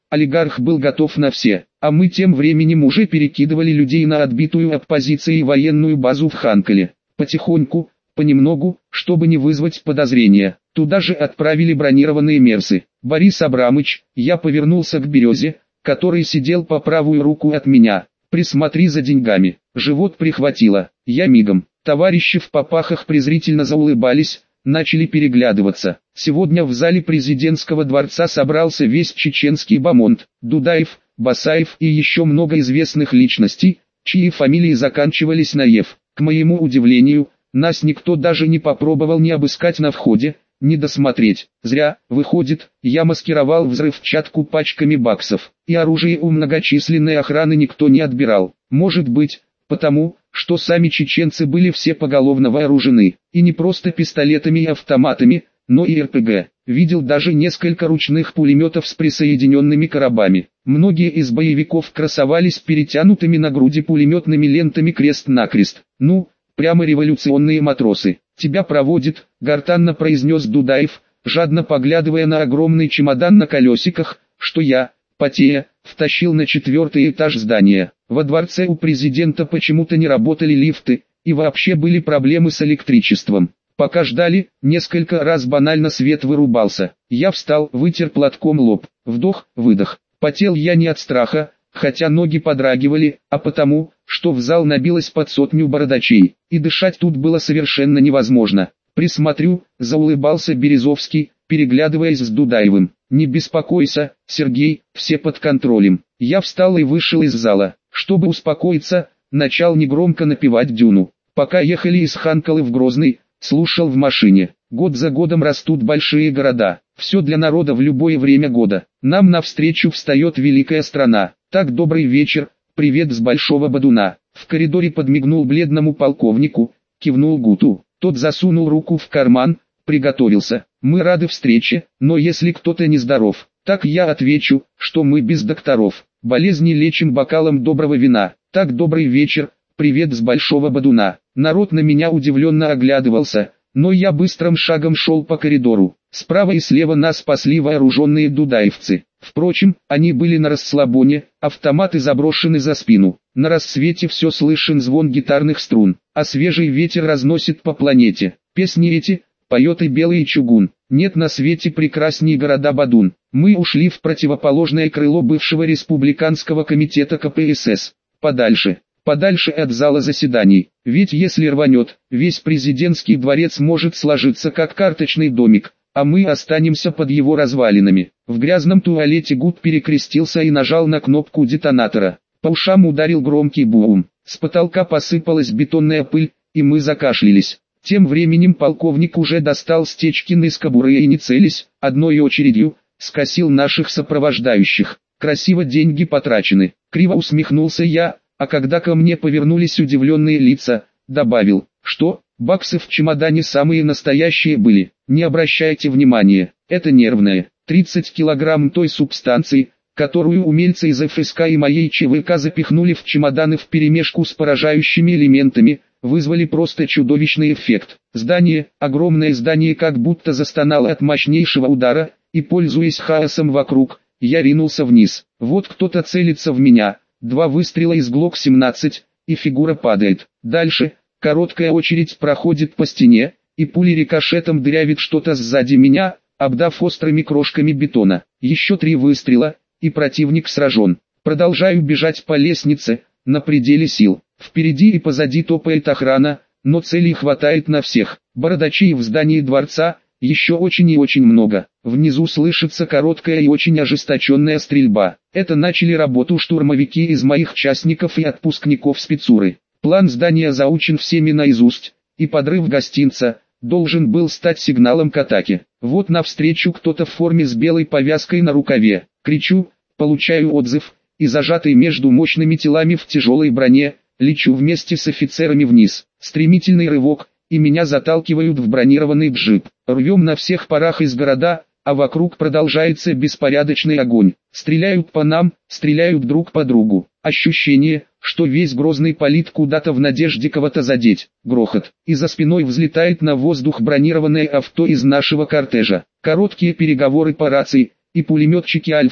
Олигарх был готов на все, а мы тем временем уже перекидывали людей на отбитую оппозицией военную базу в Ханкале. Потихоньку, понемногу, чтобы не вызвать подозрения. Туда же отправили бронированные мерсы. Борис Абрамыч, я повернулся к Березе, который сидел по правую руку от меня. Присмотри за деньгами. Живот прихватило. Я мигом. Товарищи в попахах презрительно заулыбались, начали переглядываться. Сегодня в зале президентского дворца собрался весь чеченский бомонд. Дудаев, Басаев и еще много известных личностей, чьи фамилии заканчивались на «ев». К моему удивлению, нас никто даже не попробовал ни обыскать на входе, ни досмотреть. Зря, выходит, я маскировал взрывчатку пачками баксов, и оружие у многочисленной охраны никто не отбирал. Может быть, потому, что сами чеченцы были все поголовно вооружены, и не просто пистолетами и автоматами, но и РПГ. Видел даже несколько ручных пулеметов с присоединенными коробами. Многие из боевиков красовались перетянутыми на груди пулеметными лентами крест-накрест. Ну, прямо революционные матросы. «Тебя проводит», — гортанно произнес Дудаев, жадно поглядывая на огромный чемодан на колесиках, что я, потея, втащил на 4-й этаж здания. Во дворце у президента почему-то не работали лифты, и вообще были проблемы с электричеством. Пока ждали, несколько раз банально свет вырубался. Я встал, вытер платком лоб. Вдох, выдох. Потел я не от страха, хотя ноги подрагивали, а потому, что в зал набилось под 100 бородачей, и дышать тут было совершенно невозможно. «Присмотрю», — заулыбался Березовский, переглядываясь с Дудаевым. «Не беспокойся, Сергей, все под контролем». Я встал и вышел из зала. Чтобы успокоиться, начал негромко напевать Дюну. Пока ехали из Ханкалы в Грозный, слушал в машине. Год за годом растут большие города. Все для народа в любое время года. Нам навстречу встает великая страна. Так, добрый вечер, привет с Большого Бадуна. В коридоре подмигнул бледному полковнику, кивнул Гуту. Тот засунул руку в карман, приготовился. Мы рады встрече, но если кто-то нездоров, так я отвечу, что мы без докторов. Болезни лечим бокалом доброго вина. Так, добрый вечер, привет с Большого Бадуна. Народ на меня удивленно оглядывался, но я быстрым шагом шел по коридору. Справа и слева нас спасли вооруженные дудаевцы. Впрочем, они были на расслабоне, автоматы заброшены за спину. На рассвете все слышен звон гитарных струн, а свежий ветер разносит по планете. Песни эти поет и белый чугун. Нет на свете прекрасней города Бадун. Мы ушли в противоположное крыло бывшего республиканского комитета КПСС. Подальше. Подальше от зала заседаний. Ведь если рванет, весь президентский дворец может сложиться как карточный домик, а мы останемся под его развалинами. В грязном туалете Гуд перекрестился и нажал на кнопку детонатора. По ушам ударил громкий бум. С потолка посыпалась бетонная пыль, и мы закашлялись. Тем временем полковник уже достал Стечкин из кобуры и, не целясь, одной очередью, скосил наших сопровождающих. Красиво деньги потрачены. Криво усмехнулся я, а когда ко мне повернулись удивленные лица, добавил, что баксы в чемодане самые настоящие были. Не обращайте внимания, это нервное. 30 килограмм той субстанции, которую умельцы из ФСК и моей ЧВК запихнули в чемоданы вперемешку с поражающими элементами, вызвали просто чудовищный эффект. Здание, огромное здание, как будто застонало от мощнейшего удара, и, пользуясь хаосом вокруг, я ринулся вниз. Вот кто-то целится в меня. 2 выстрела из ГЛОК-17, и фигура падает. Дальше, короткая очередь проходит по стене, и пули рикошетом дырявит что-то сзади меня, обдав острыми крошками бетона. Еще 3 выстрела, и противник сражен. Продолжаю бежать по лестнице, на пределе сил. Впереди и позади топает охрана, но целей хватает на всех. Бородачей в здании дворца еще очень и очень много. Внизу слышится короткая и очень ожесточенная стрельба. Это начали работу штурмовики из моих частников и отпускников спецуры. План здания заучен всеми наизусть, и подрыв гостинца должен был стать сигналом к атаке. Вот навстречу кто-то в форме с белой повязкой на рукаве. Кричу, получаю отзыв, и зажатый между мощными телами в тяжелой броне, лечу вместе с офицерами вниз. Стремительный рывок, и меня заталкивают в бронированный джип. Рвем на всех парах из города, а вокруг продолжается беспорядочный огонь. Стреляют по нам, стреляют друг по другу. Ощущение, что весь Грозный палит куда-то в надежде кого-то задеть. Грохот. И за спиной взлетает на воздух бронированное авто из нашего кортежа. Короткие переговоры по рации, и пулеметчики Альфы,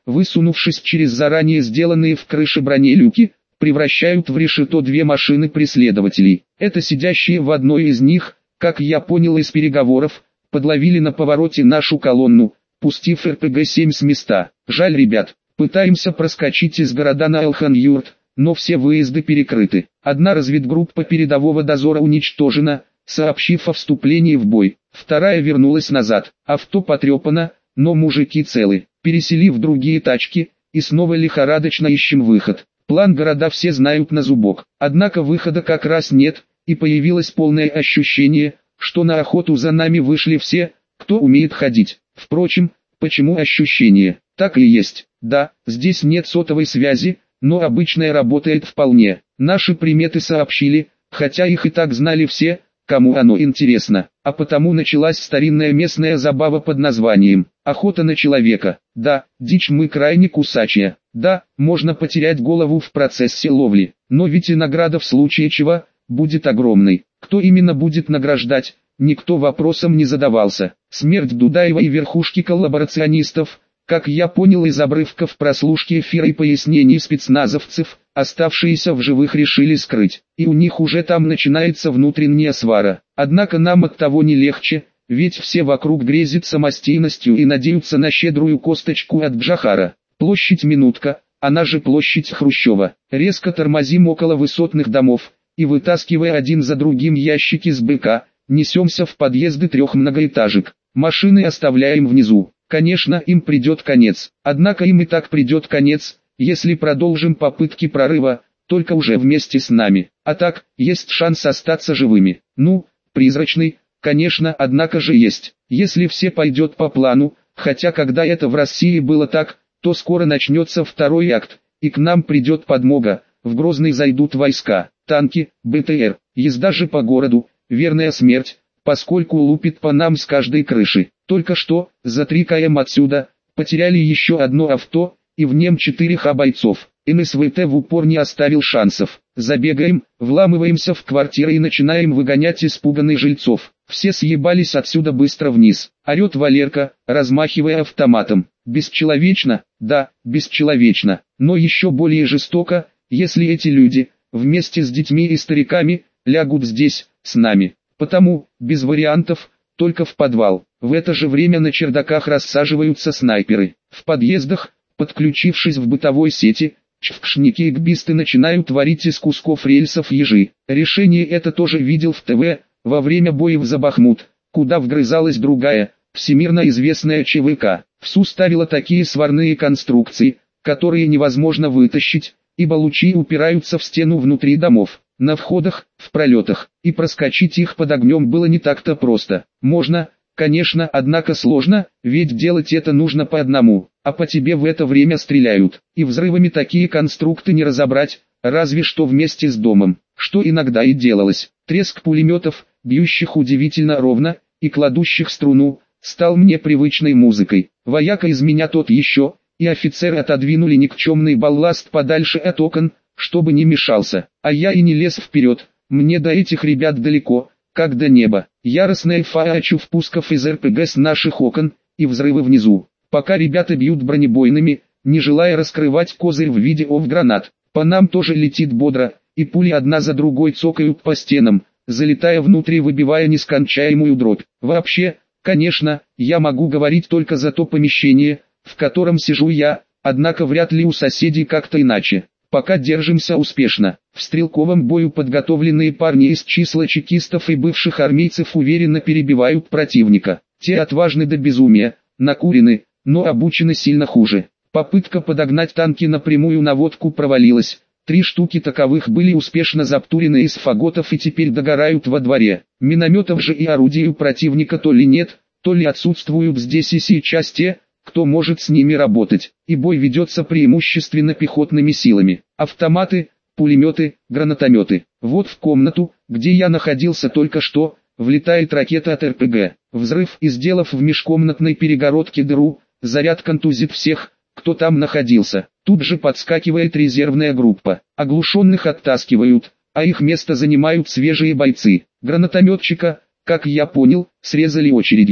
высунувшись через заранее сделанные в крыше бронелюки, превращают в решето две машины преследователей. Это сидящие в одной из них, как я понял из переговоров, подловили на повороте нашу колонну, пустив РПГ-7 с места. Жаль ребят, пытаемся проскочить из города на Элхан-Юрт, но все выезды перекрыты. Одна разведгруппа передового дозора уничтожена, сообщив о вступлении в бой. Вторая вернулась назад. Авто потрепано, но мужики целы. Переселив другие тачки, и снова лихорадочно ищем выход. План города все знают на зубок. Однако выхода как раз нет, и появилось полное ощущение, что на охоту за нами вышли все, кто умеет ходить. Впрочем, почему ощущение? Так и есть. Да, здесь нет сотовой связи, но обычная работает вполне. Наши приметы сообщили, хотя их и так знали все, кому оно интересно. А потому началась старинная местная забава под названием «Охота на человека». Да, дичь мы крайне кусачая. Да, можно потерять голову в процессе ловли. Но ведь и награда в случае чего будет огромной. Кто именно будет награждать, никто вопросом не задавался. Смерть Дудаева и верхушки коллаборационистов, как я понял из обрывков прослушки эфира и пояснений спецназовцев, оставшиеся в живых решили скрыть. И у них уже там начинается внутренняя свара. Однако нам от того не легче, ведь все вокруг грезят самостийностью и надеются на щедрую косточку от Джахара. Площадь Минутка, она же площадь Хрущева. Резко тормозим около высотных домов, и вытаскивая один за другим ящики с БК, несемся в подъезды трех многоэтажек. Машины оставляем внизу. Конечно, им придет конец. Однако им и так придет конец, если продолжим попытки прорыва, только уже вместе с нами. А так, есть шанс остаться живыми. Ну, призрачный, конечно, однако же есть. Если все пойдет по плану, хотя когда это в России было так, то скоро начнется второй акт, и к нам придет подмога, в Грозный зайдут войска, танки, БТР, езда же по городу, верная смерть, поскольку лупит по нам с каждой крыши. Только что, за 3 км отсюда, потеряли еще одно авто, и в нем 4 бойцов. НСВТ в упор не оставил шансов. Забегаем, вламываемся в квартиры и начинаем выгонять испуганных жильцов. Все съебались отсюда быстро вниз. Орет Валерка, размахивая автоматом. Бесчеловечно, да, бесчеловечно, но еще более жестоко, если эти люди, вместе с детьми и стариками, лягут здесь, с нами. Потому, без вариантов, только в подвал. В это же время на чердаках рассаживаются снайперы. В подъездах, подключившись в бытовой сети, чвкшники и гбисты начинают варить из кусков рельсов ежи. Решение это тоже видел в ТВ, во время боев за Бахмут, куда вгрызалась другая, всемирно известная ЧВК. ВСУ ставила такие сварные конструкции, которые невозможно вытащить, ибо лучи упираются в стену внутри домов, на входах, в пролетах, и проскочить их под огнем было не так-то просто. Можно, конечно, однако сложно, ведь делать это нужно по одному, а по тебе в это время стреляют, и взрывами такие конструкты не разобрать, разве что вместе с домом, что иногда и делалось. Треск пулеметов, бьющих удивительно ровно, и кладущих струну, стал мне привычной музыкой. Вояка из меня тот еще, и офицеры отодвинули никчемный балласт подальше от окон, чтобы не мешался, а я и не лез вперед, мне до этих ребят далеко, как до неба. Яростная фаачу впусков из РПГ с наших окон, и взрывы внизу, пока ребята бьют бронебойными, не желая раскрывать козырь в виде гранат. По нам тоже летит бодро, и пули одна за другой цокают по стенам, залетая внутрь и выбивая нескончаемую дробь. Вообще, конечно, я могу говорить только за то помещение, в котором сижу я, однако вряд ли у соседей как-то иначе. Пока держимся успешно. В стрелковом бою подготовленные парни из числа чекистов и бывших армейцев уверенно перебивают противника. Те отважны до безумия, накурены, но обучены сильно хуже. Попытка подогнать танки напрямую на водку провалилась. 3 штуки таковых были успешно заптурены из фаготов и теперь догорают во дворе. Минометов же и орудий у противника то ли нет, то ли отсутствуют здесь и сейчас те, кто может с ними работать, и бой ведется преимущественно пехотными силами. Автоматы, пулеметы, гранатометы. Вот в комнату, где я находился только что, влетает ракета от РПГ. Взрыв, и сделав в межкомнатной перегородке дыру, заряд контузит всех, кто там находился. Тут же подскакивает резервная группа. Оглушенных оттаскивают, а их место занимают свежие бойцы. Гранатометчика, как я понял, срезали очередью.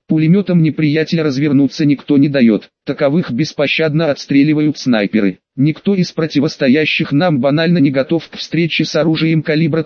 Пулеметом неприятеля развернуться никто не дает, таковых беспощадно отстреливают снайперы. Никто из противостоящих нам банально не готов к встрече с оружием калибра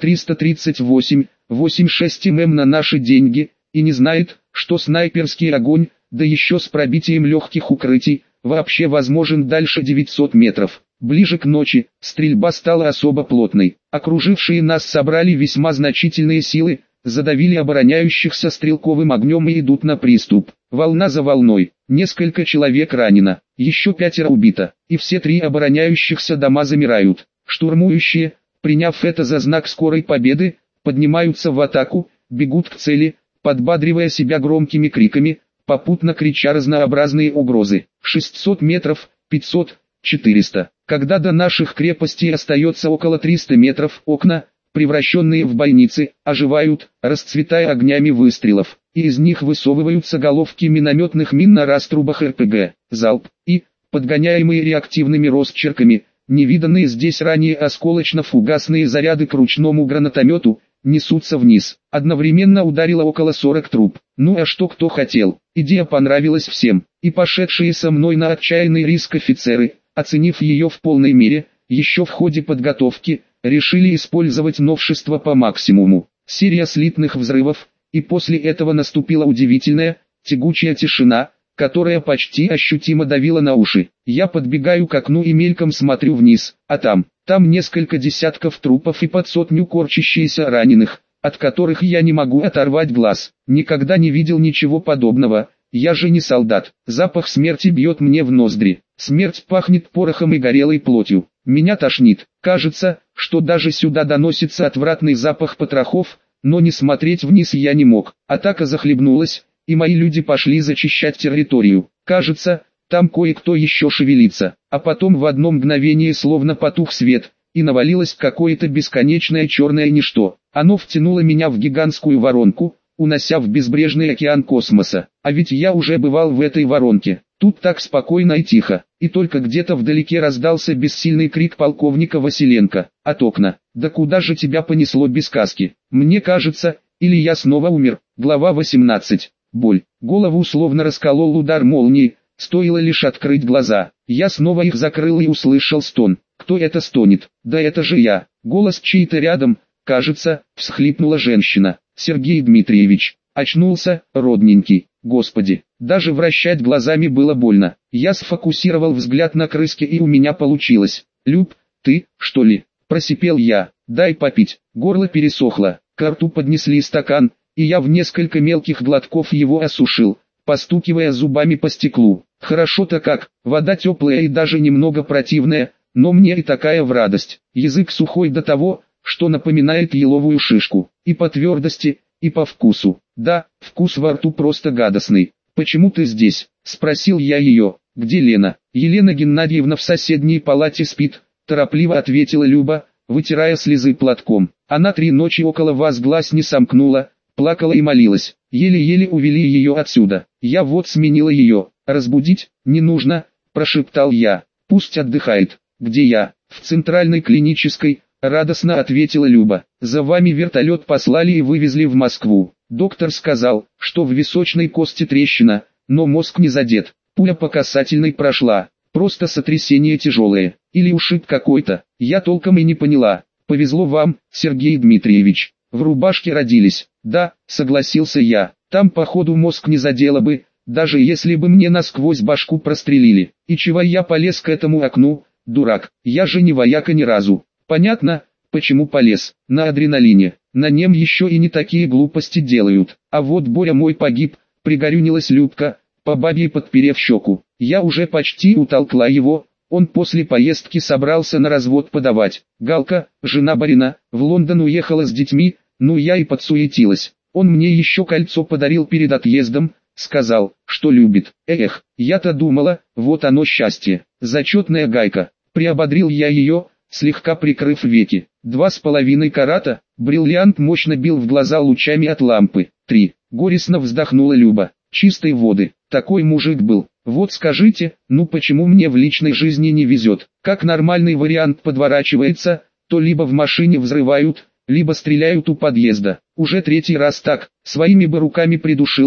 338, 8,6 мм на наши деньги, и не знает, что снайперский огонь, да еще с пробитием легких укрытий, вообще возможен дальше 900 метров. Ближе к ночи, стрельба стала особо плотной. Окружившие нас собрали весьма значительные силы, задавили обороняющихся стрелковым огнем и идут на приступ. Волна за волной, несколько человек ранено, еще 5 убито, и все 3 обороняющихся дома замирают. Штурмующие, приняв это за знак скорой победы, поднимаются в атаку, бегут к цели, подбадривая себя громкими криками, попутно крича разнообразные угрозы. 600 метров, 500, 400. Когда до наших крепостей остается около 300 метров, окна, превращенные в бойницы, оживают, расцветая огнями выстрелов, и из них высовываются головки минометных мин на раструбах РПГ. Залп, и, подгоняемые реактивными росчерками, невиданные здесь ранее осколочно-фугасные заряды к ручному гранатомету, несутся вниз. Одновременно ударило около 40 труб. Ну а что кто хотел? Идея понравилась всем, и пошедшие со мной на отчаянный риск офицеры, оценив ее в полной мере, еще в ходе подготовки, решили использовать новшество по максимуму. Серия слитных взрывов, и после этого наступила удивительная, тягучая тишина, которая почти ощутимо давила на уши. Я подбегаю к окну и мельком смотрю вниз, а там несколько десятков трупов и под 100 корчащиеся раненых, от которых я не могу оторвать глаз. Никогда не видел ничего подобного, я же не солдат. Запах смерти бьет мне в ноздри. Смерть пахнет порохом и горелой плотью. Меня тошнит. Кажется, что даже сюда доносится отвратный запах потрохов, но не смотреть вниз я не мог. Атака захлебнулась, и мои люди пошли зачищать территорию. Кажется, там кое-кто еще шевелится. А потом в одно мгновение словно потух свет, и навалилось какое-то бесконечное черное ничто. Оно втянуло меня в гигантскую воронку, унося в безбрежный океан космоса. А ведь я уже бывал в этой воронке. Тут так спокойно и тихо, и только где-то вдалеке раздался бессильный крик полковника Василенко. От окна. Да куда же тебя понесло без каски? Мне кажется, или я снова умер. Глава 18. Боль. Голову словно расколол удар молнии, стоило лишь открыть глаза. Я снова их закрыл и услышал стон. Кто это стонет? Да это же я. Голос чей-то рядом, кажется, всхлипнула женщина. Сергей Дмитриевич. Очнулся, родненький. Господи, даже вращать глазами было больно. Я сфокусировал взгляд на крыске, и у меня получилось. Люб, ты, что ли? Просипел я. Дай попить. Горло пересохло. К рту поднесли стакан, и я в несколько мелких глотков его осушил, постукивая зубами по стеклу. Хорошо-то как, вода теплая и даже немного противная, но мне и такая в радость. Язык сухой до того, что напоминает еловую шишку. И по твердости, и по вкусу. Да, вкус во рту просто гадостный. «Почему ты здесь?» – спросил я ее. «Где Лена?» «Елена Геннадьевна в соседней палате спит», – торопливо ответила Люба, вытирая слезы платком. «Она 3 ночи около вас глаз не сомкнула, плакала и молилась. Еле-еле увели ее отсюда. Я вот сменила ее. Разбудить не нужно», – прошептал я. «Пусть отдыхает». «Где я?» «В центральной клинической», – радостно ответила Люба. «За вами вертолет послали и вывезли в Москву. Доктор сказал, что в височной кости трещина, но мозг не задет. Пуля по касательной прошла. Просто сотрясение тяжелое. Или ушиб какой-то. Я толком и не поняла. Повезло вам, Сергей Дмитриевич. В рубашке родились». «Да», согласился я. «Там походу мозг не задело бы, даже если бы мне насквозь башку прострелили. И чего я полез к этому окну, дурак? Я же не вояка ни разу». «Понятно, почему полез. На адреналине. На нем еще и не такие глупости делают. А вот Боря мой погиб», пригорюнилась Любка, по бабье подперев щеку. «Я уже почти утолкла его, он после поездки собрался на развод подавать. Галка, жена барина, в Лондон уехала с детьми, ну я и подсуетилась. Он мне еще кольцо подарил перед отъездом, сказал, что любит. Эх, я-то думала, вот оно счастье. Зачетная гайка». Приободрил я ее, слегка прикрыв веки. 2,5 карата, бриллиант мощно бил в глаза лучами от лампы. 3. Горестно вздохнула Люба. Чистой воды. Такой мужик был. Вот скажите, ну почему мне в личной жизни не везет? Как нормальный вариант подворачивается, то либо в машине взрывают, либо стреляют у подъезда. Уже 3-й раз так, своими бы руками придушила,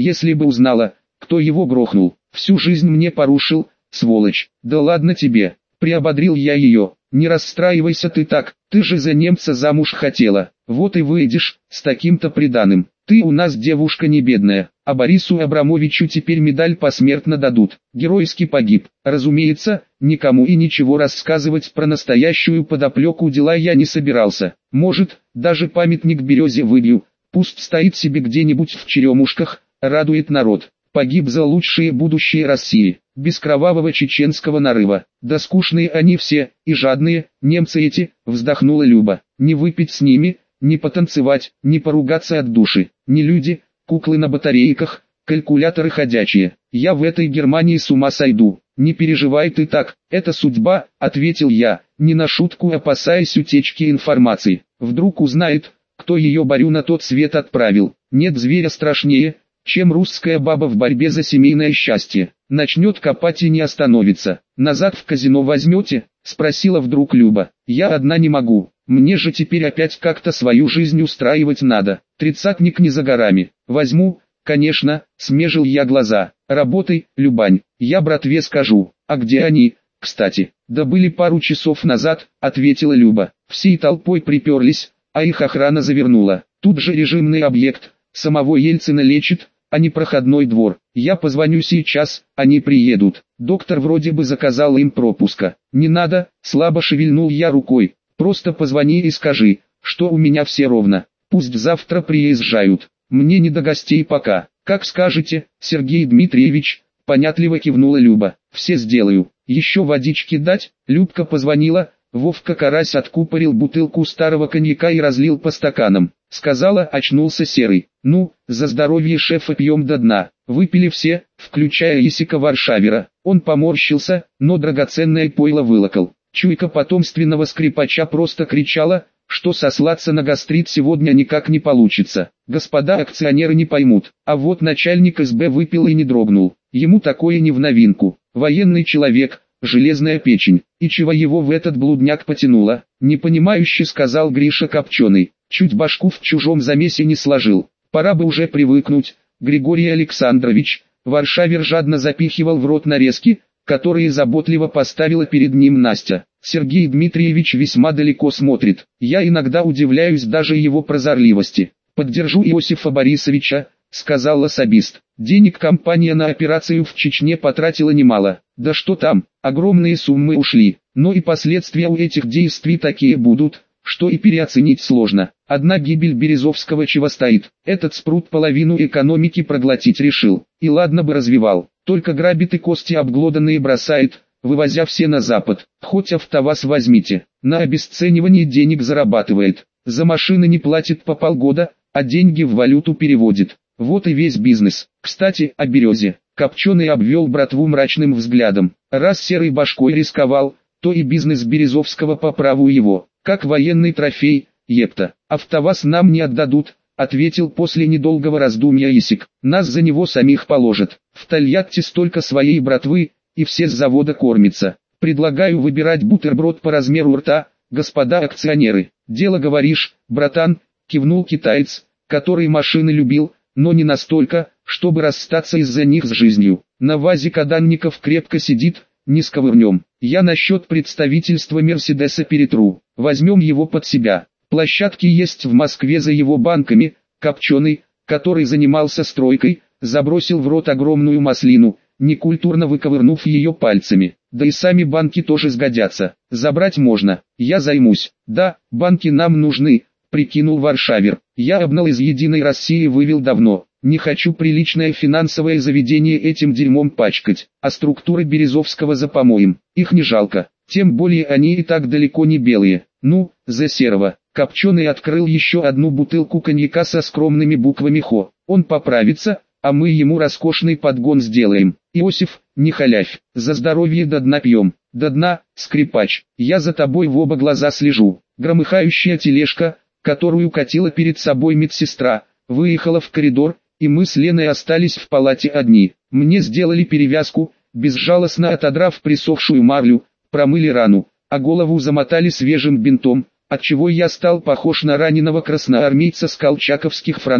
если бы узнала, кто его грохнул. Всю жизнь мне порушил, сволочь. Да ладно тебе, приободрил я ее. Не расстраивайся ты так, ты же за немца замуж хотела. Вот и выйдешь, с таким-то приданым. Ты у нас девушка не бедная, а Борису Абрамовичу теперь медаль посмертно дадут. Геройски погиб. Разумеется, никому и ничего рассказывать про настоящую подоплеку дела я не собирался. Может, даже памятник березе выбью, пусть стоит себе где-нибудь в Черемушках, радует народ. Погиб за лучшее будущее России, без кровавого чеченского нарыва. Да скучные они все, и жадные, немцы эти, вздохнула Люба. Не выпить с ними, не потанцевать, не поругаться от души. Не люди, куклы на батарейках, калькуляторы ходячие. Я в этой Германии с ума сойду. Не переживай ты так, это судьба, ответил я, не на шутку опасаясь утечки информации. Вдруг узнает, кто ее Борю на тот свет отправил. Нет зверя страшнее, чем русская баба в борьбе за семейное счастье. Начнет копать и не остановится. Назад в казино возьмете? Спросила вдруг Люба. Я одна не могу. Мне же теперь опять как-то свою жизнь устраивать надо. Тридцатник не за горами. Возьму, конечно, смежил я глаза. Работай, Любань, я братве скажу. А где они, кстати? Да были пару часов назад, ответила Люба. Всей толпой приперлись, а их охрана завернула. Тут же режимный объект. Самого Ельцина лечит, а не проходной двор. Я позвоню сейчас, они приедут. Доктор вроде бы заказал им пропуска. Не надо, слабо шевельнул я рукой. Просто позвони и скажи, что у меня все ровно. Пусть завтра приезжают. Мне не до гостей пока. Как скажете, Сергей Дмитриевич, понятливо кивнула Люба. Все сделаю. Еще водички дать? Любка позвонила. Вовка Карась откупорил бутылку старого коньяка и разлил по стаканам. Сказала, очнулся Серый. Ну, за здоровье шефа пьем до дна. Выпили все, включая Исика Варшавера. Он поморщился, но драгоценное пойло вылокал. Чуйка потомственного скрипача просто кричала, что сослаться на гастрит сегодня никак не получится. Господа акционеры не поймут, а вот начальник СБ выпил и не дрогнул. Ему такое не в новинку. Военный человек, железная печень. И чего его в этот блудняк потянуло? Непонимающе сказал Гриша Копченый. Чуть башку в чужом замесе не сложил. Пора бы уже привыкнуть. Григорий Александрович, Варшавер жадно запихивал в рот нарезки, которые заботливо поставила перед ним Настя. Сергей Дмитриевич весьма далеко смотрит. Я иногда удивляюсь даже его прозорливости. Поддержу Иосифа Борисовича, сказал особист. Денег компания на операцию в Чечне потратила немало. Да что там, огромные суммы ушли. Но и последствия у этих действий такие будут, что и переоценить сложно. Одна гибель Березовского чего стоит. Этот спрут половину экономики проглотить решил. И ладно бы развивал. Только грабит и кости обглоданные бросает, вывозя все на запад. Хоть АвтоВАЗ возьмите. На обесценивании денег зарабатывает. За машины не платит по полгода, а деньги в валюту переводит. Вот и весь бизнес. Кстати, о Березе. Копченый обвел братву мрачным взглядом. Раз Серый башкой рисковал, то и бизнес Березовского по праву его. Как военный трофей, епта. АвтоВАЗ нам не отдадут, ответил после недолгого раздумья Исик. Нас за него самих положат. В Тольятти столько своей братвы, и все с завода кормятся. Предлагаю выбирать бутерброд по размеру рта, господа акционеры. Дело говоришь, братан, кивнул китаец, который машины любил, но не настолько, чтобы расстаться из-за них с жизнью. На ВАЗе Каданников крепко сидит, не сковырнем. Я насчет представительства Мерседеса перетру. Возьмем его под себя. Площадки есть в Москве за его банками. Копченый, который занимался стройкой, забросил в рот огромную маслину, некультурно выковырнув ее пальцами. Да и сами банки тоже сгодятся. Забрать можно. Я займусь. Да, банки нам нужны, прикинул Варшавер. Я обнал из Единой России вывел давно. Не хочу приличное финансовое заведение этим дерьмом пачкать, а структуры Березовского запомоем. Их не жалко, тем более они и так далеко не белые. Ну, за Серого. Копченый открыл еще одну бутылку коньяка со скромными буквами ХО. Он поправится, а мы ему роскошный подгон сделаем. Иосиф, не халявь, за здоровье до дна пьем. До дна, скрипач, я за тобой в оба глаза слежу. Громыхающая тележка, которую катила перед собой медсестра, выехала в коридор, и мы с Леной остались в палате одни. Мне сделали перевязку, безжалостно отодрав присохшую марлю, промыли рану, а голову замотали свежим бинтом, отчего я стал похож на раненого красноармейца с колчаковских фронтов.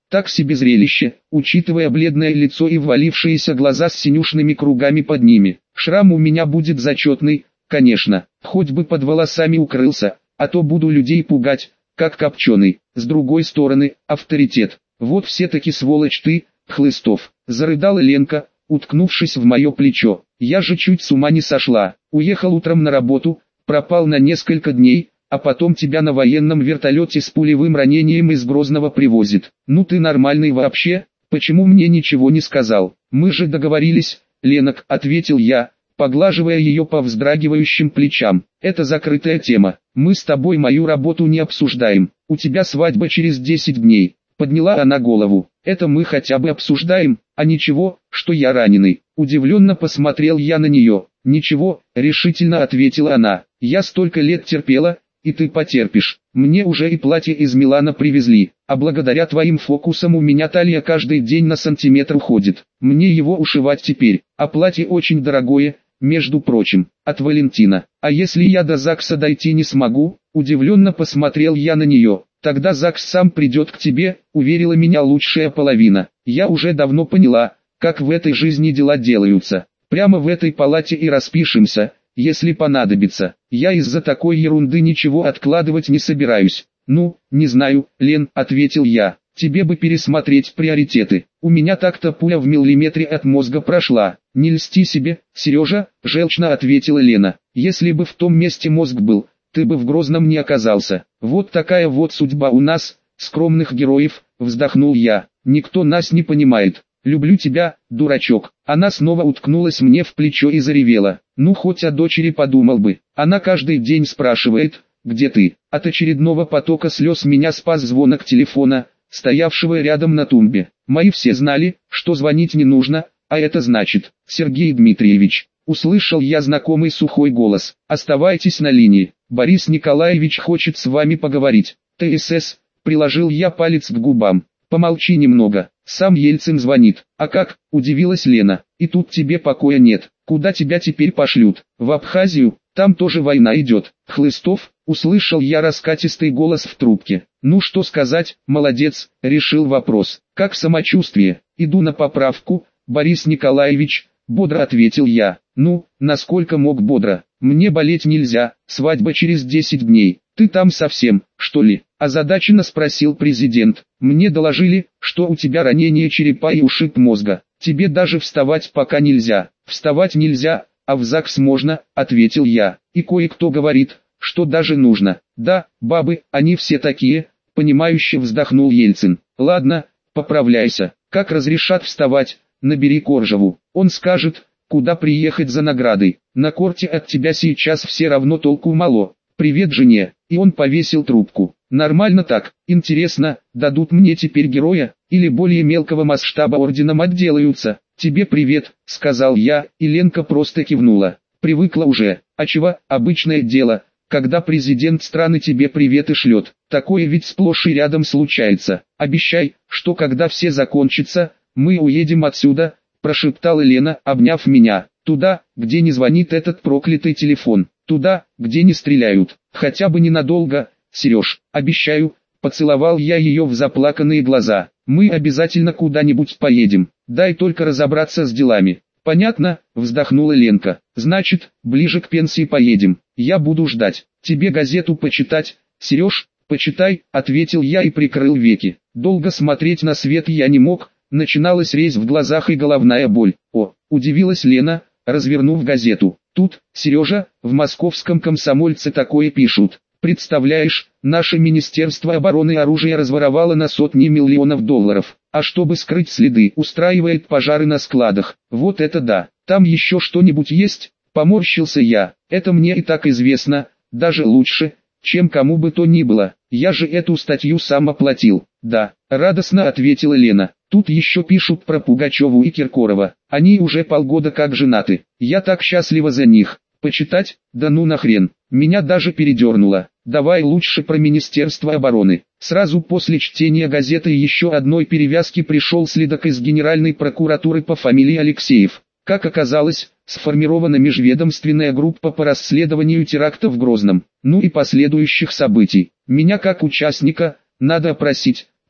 Так себе зрелище, учитывая бледное лицо и ввалившиеся глаза с синюшными кругами под ними. Шрам у меня будет зачетный, конечно, хоть бы под волосами укрылся, а то буду людей пугать, как копченый. С другой стороны, авторитет. Вот все-таки сволочь ты, Хлыстов, зарыдала Ленка, уткнувшись в мое плечо. Я же чуть с ума не сошла. Уехал утром на работу, пропал на несколько дней, а потом тебя на военном вертолете с пулевым ранением из Грозного привозит. Ну ты нормальный вообще, почему мне ничего не сказал? Мы же договорились, Ленок, ответил я, поглаживая ее по вздрагивающим плечам. Это закрытая тема, мы с тобой мою работу не обсуждаем, у тебя свадьба через 10 дней. Подняла она голову. Это мы хотя бы обсуждаем, а ничего, что я раненый. Удивленно посмотрел я на нее. Ничего, решительно ответила она. Я столько лет терпела, и ты потерпишь. Мне уже и платье из Милана привезли, а благодаря твоим фокусам у меня талия каждый день на сантиметр уходит. Мне его ушивать теперь, а платье очень дорогое, между прочим, от Валентина. А если я до ЗАГСа дойти не смогу? Удивленно посмотрел я на нее. Тогда ЗАГС сам придет к тебе, уверила меня лучшая половина. Я уже давно поняла, как в этой жизни дела делаются. Прямо в этой палате и распишемся, если понадобится. Я из-за такой ерунды ничего откладывать не собираюсь. Ну, не знаю, Лен, ответил я. Тебе бы пересмотреть приоритеты. У меня так-то пуля в миллиметре от мозга прошла. Не льсти себе, Сережа, желчно ответила Лена. Если бы в том месте мозг был, ты бы в Грозном не оказался. Вот такая вот судьба у нас, скромных героев, вздохнул я. Никто нас не понимает. Люблю тебя, дурачок. Она снова уткнулась мне в плечо и заревела. Ну хоть о дочери подумал бы. Она каждый день спрашивает, где ты? От очередного потока слез меня спас звонок телефона, стоявшего рядом на тумбе. Мои все знали, что звонить не нужно, а это значит, Сергей Дмитриевич. Услышал я знакомый сухой голос. Оставайтесь на линии. Борис Николаевич хочет с вами поговорить. ТСС, приложил я палец к губам. Помолчи немного, сам Ельцин звонит. А как, удивилась Лена, и тут тебе покоя нет. Куда тебя теперь пошлют? В Абхазию, там тоже война идет. Хлыстов, услышал я раскатистый голос в трубке. Ну что сказать, молодец, решил вопрос. Как самочувствие? Иду на поправку, Борис Николаевич, бодро ответил я. Ну, насколько мог бодро? Мне болеть нельзя, свадьба через 10 дней. Ты там совсем, что ли? Озадаченно спросил президент. Мне доложили, что у тебя ранение черепа и ушиб мозга. Тебе даже вставать пока нельзя. Вставать нельзя, а в ЗАГС можно, ответил я. И кое-кто говорит, что даже нужно. Да, бабы, они все такие, понимающе вздохнул Ельцин. Ладно, поправляйся. Как разрешат вставать, набери Коржеву. Он скажет, куда приехать за наградой. На корте от тебя сейчас все равно толку мало. Привет жене. И он повесил трубку. Нормально так. Интересно, дадут мне теперь героя, или более мелкого масштаба орденом отделаются? Тебе привет, сказал я, и Ленка просто кивнула. Привыкла уже. А чего, обычное дело, когда президент страны тебе приветы шлет. Такое ведь сплошь и рядом случается. Обещай, что когда все закончится, мы уедем отсюда, прошептала Лена, обняв меня. Туда, где не звонит этот проклятый телефон. Туда, где не стреляют. Хотя бы ненадолго, Сереж, обещаю, поцеловал я ее в заплаканные глаза. Мы обязательно куда-нибудь поедем. Дай только разобраться с делами. Понятно, вздохнула Ленка. Значит, ближе к пенсии поедем. Я буду ждать. Тебе газету почитать, Сереж? Почитай, ответил я и прикрыл веки. Долго смотреть на свет я не мог. Начиналась резь в глазах и головная боль. О, удивилась Лена, развернув газету. Тут, Сережа, в московском «Комсомольце» такое пишут. Представляешь, наше Министерство обороны оружие разворовало на сотни миллионов долларов. А чтобы скрыть следы, устраивает пожары на складах. Вот это да. Там еще что-нибудь есть? Поморщился я. Это мне и так известно, даже лучше, чем кому бы то ни было. Я же эту статью сам оплатил. Да, радостно ответила Лена. Тут еще пишут про Пугачеву и Киркорова. Они уже полгода как женаты. Я так счастлива за них. Почитать? Да ну нахрен. Меня даже передернуло. Давай лучше про Министерство обороны. Сразу после чтения газеты и еще одной перевязки пришел следак из Генеральной прокуратуры по фамилии Алексеев. Как оказалось, сформирована межведомственная группа по расследованию теракта в Грозном. Ну и последующих событий. Меня как участника надо опросить.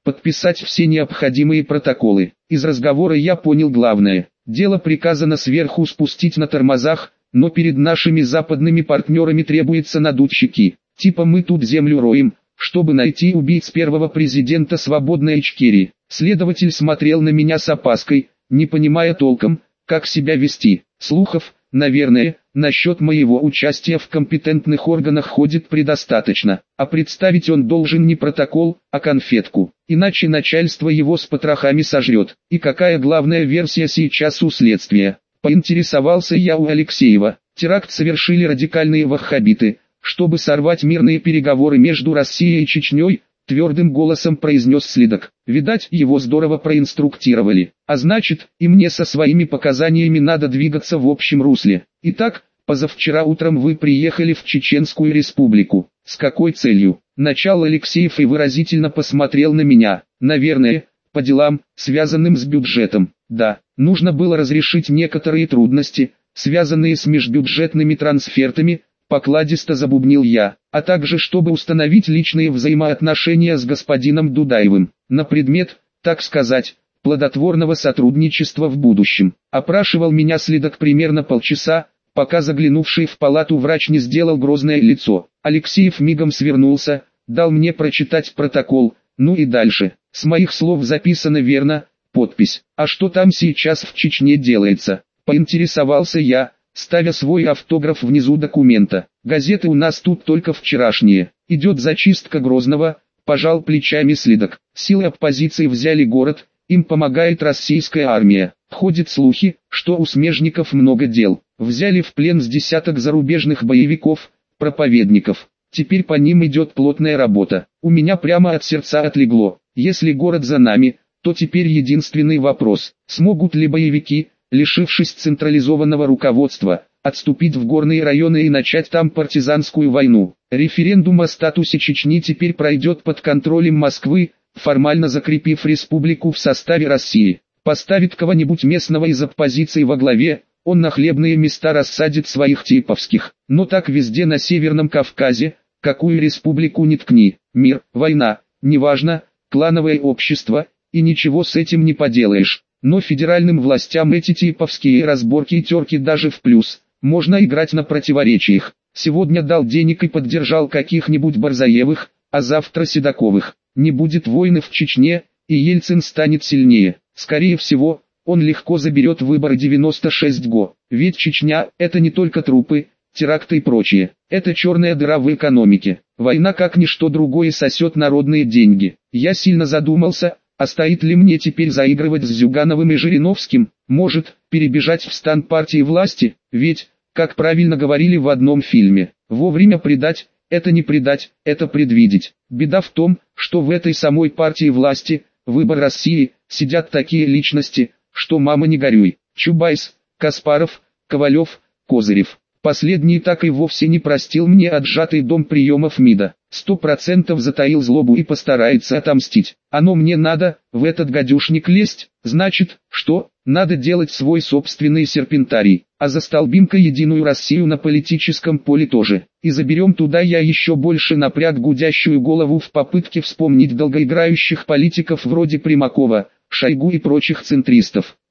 подписать все необходимые протоколы. Из разговора я понял главное. Дело приказано сверху спустить на тормозах, но перед нашими западными партнерами требуется надуть щеки. Типа мы тут землю роем, чтобы найти убийц первого президента свободной Ичкерии. Следователь смотрел на меня с опаской, не понимая толком, как себя вести. Слухов, наверное, насчет моего участия в компетентных органах ходит предостаточно, а представить он должен не протокол, а конфетку, иначе начальство его с потрохами сожрет. И какая главная версия сейчас у следствия? Поинтересовался я у Алексеева. Теракт совершили радикальные ваххабиты, чтобы сорвать мирные переговоры между Россией и Чечней, твердым голосом произнес следак. Видать, его здорово проинструктировали. А значит, и мне со своими показаниями надо двигаться в общем русле. Итак, позавчера утром вы приехали в Чеченскую республику. С какой целью? Начал Алексеев и выразительно посмотрел на меня. Наверное, по делам, связанным с бюджетом. Да, нужно было разрешить некоторые трудности, связанные с межбюджетными трансфертами, покладисто забубнил я, а также чтобы установить личные взаимоотношения с господином Дудаевым, на предмет, так сказать, плодотворного сотрудничества в будущем. Опрашивал меня следак примерно полчаса, пока заглянувший в палату врач не сделал грозное лицо. Алексеев мигом свернулся, дал мне прочитать протокол, ну и дальше. С моих слов записано верно, подпись. А что там сейчас в Чечне делается? Поинтересовался я, ставя свой автограф внизу документа. Газеты у нас тут только вчерашние. Идет зачистка Грозного, пожал плечами следак. Силы оппозиции взяли город, им помогает российская армия. Ходят слухи, что у смежников много дел. Взяли в плен с десяток зарубежных боевиков, проповедников. Теперь по ним идет плотная работа. У меня прямо от сердца отлегло. Если город за нами, то теперь единственный вопрос, смогут ли боевики, лишившись централизованного руководства, отступить в горные районы и начать там партизанскую войну. Референдум о статусе Чечни теперь пройдет под контролем Москвы, формально закрепив республику в составе России. Поставит кого-нибудь местного из оппозиции во главе, он на хлебные места рассадит своих типовских. Но так везде на Северном Кавказе, какую республику ни ткни, мир, война, неважно, клановое общество, и ничего с этим не поделаешь. Но федеральным властям эти типовские разборки и терки даже в плюс. Можно играть на противоречиях. Сегодня дал денег и поддержал каких-нибудь Барзаевых, а завтра Седаковых. Не будет войны в Чечне, и Ельцин станет сильнее. Скорее всего, он легко заберет выборы 96 го. Ведь Чечня – это не только трупы, теракты и прочее. Это черная дыра в экономике. Война как ничто другое сосет народные деньги. Я сильно задумался, а стоит ли мне теперь заигрывать с Зюгановым и Жириновским, может, перебежать в стан партии власти, ведь, как правильно говорили в одном фильме, вовремя предать – это не предать, это предвидеть. Беда в том, что в этой самой партии власти, выбор России, сидят такие личности, что мама не горюй. Чубайс, Каспаров, Ковалев, Козырев. Последний так и вовсе не простил мне отжатый дом приемов МИДа. 100% затаил злобу и постарается отомстить. Оно мне надо, в этот гадюшник лезть, значит, что, надо делать свой собственный серпентарий, а застолбим-ка единую Россию на политическом поле тоже. И заберем туда я еще больше напряг гудящую голову в попытке вспомнить долгоиграющих политиков вроде Примакова, Шойгу и прочих центристов.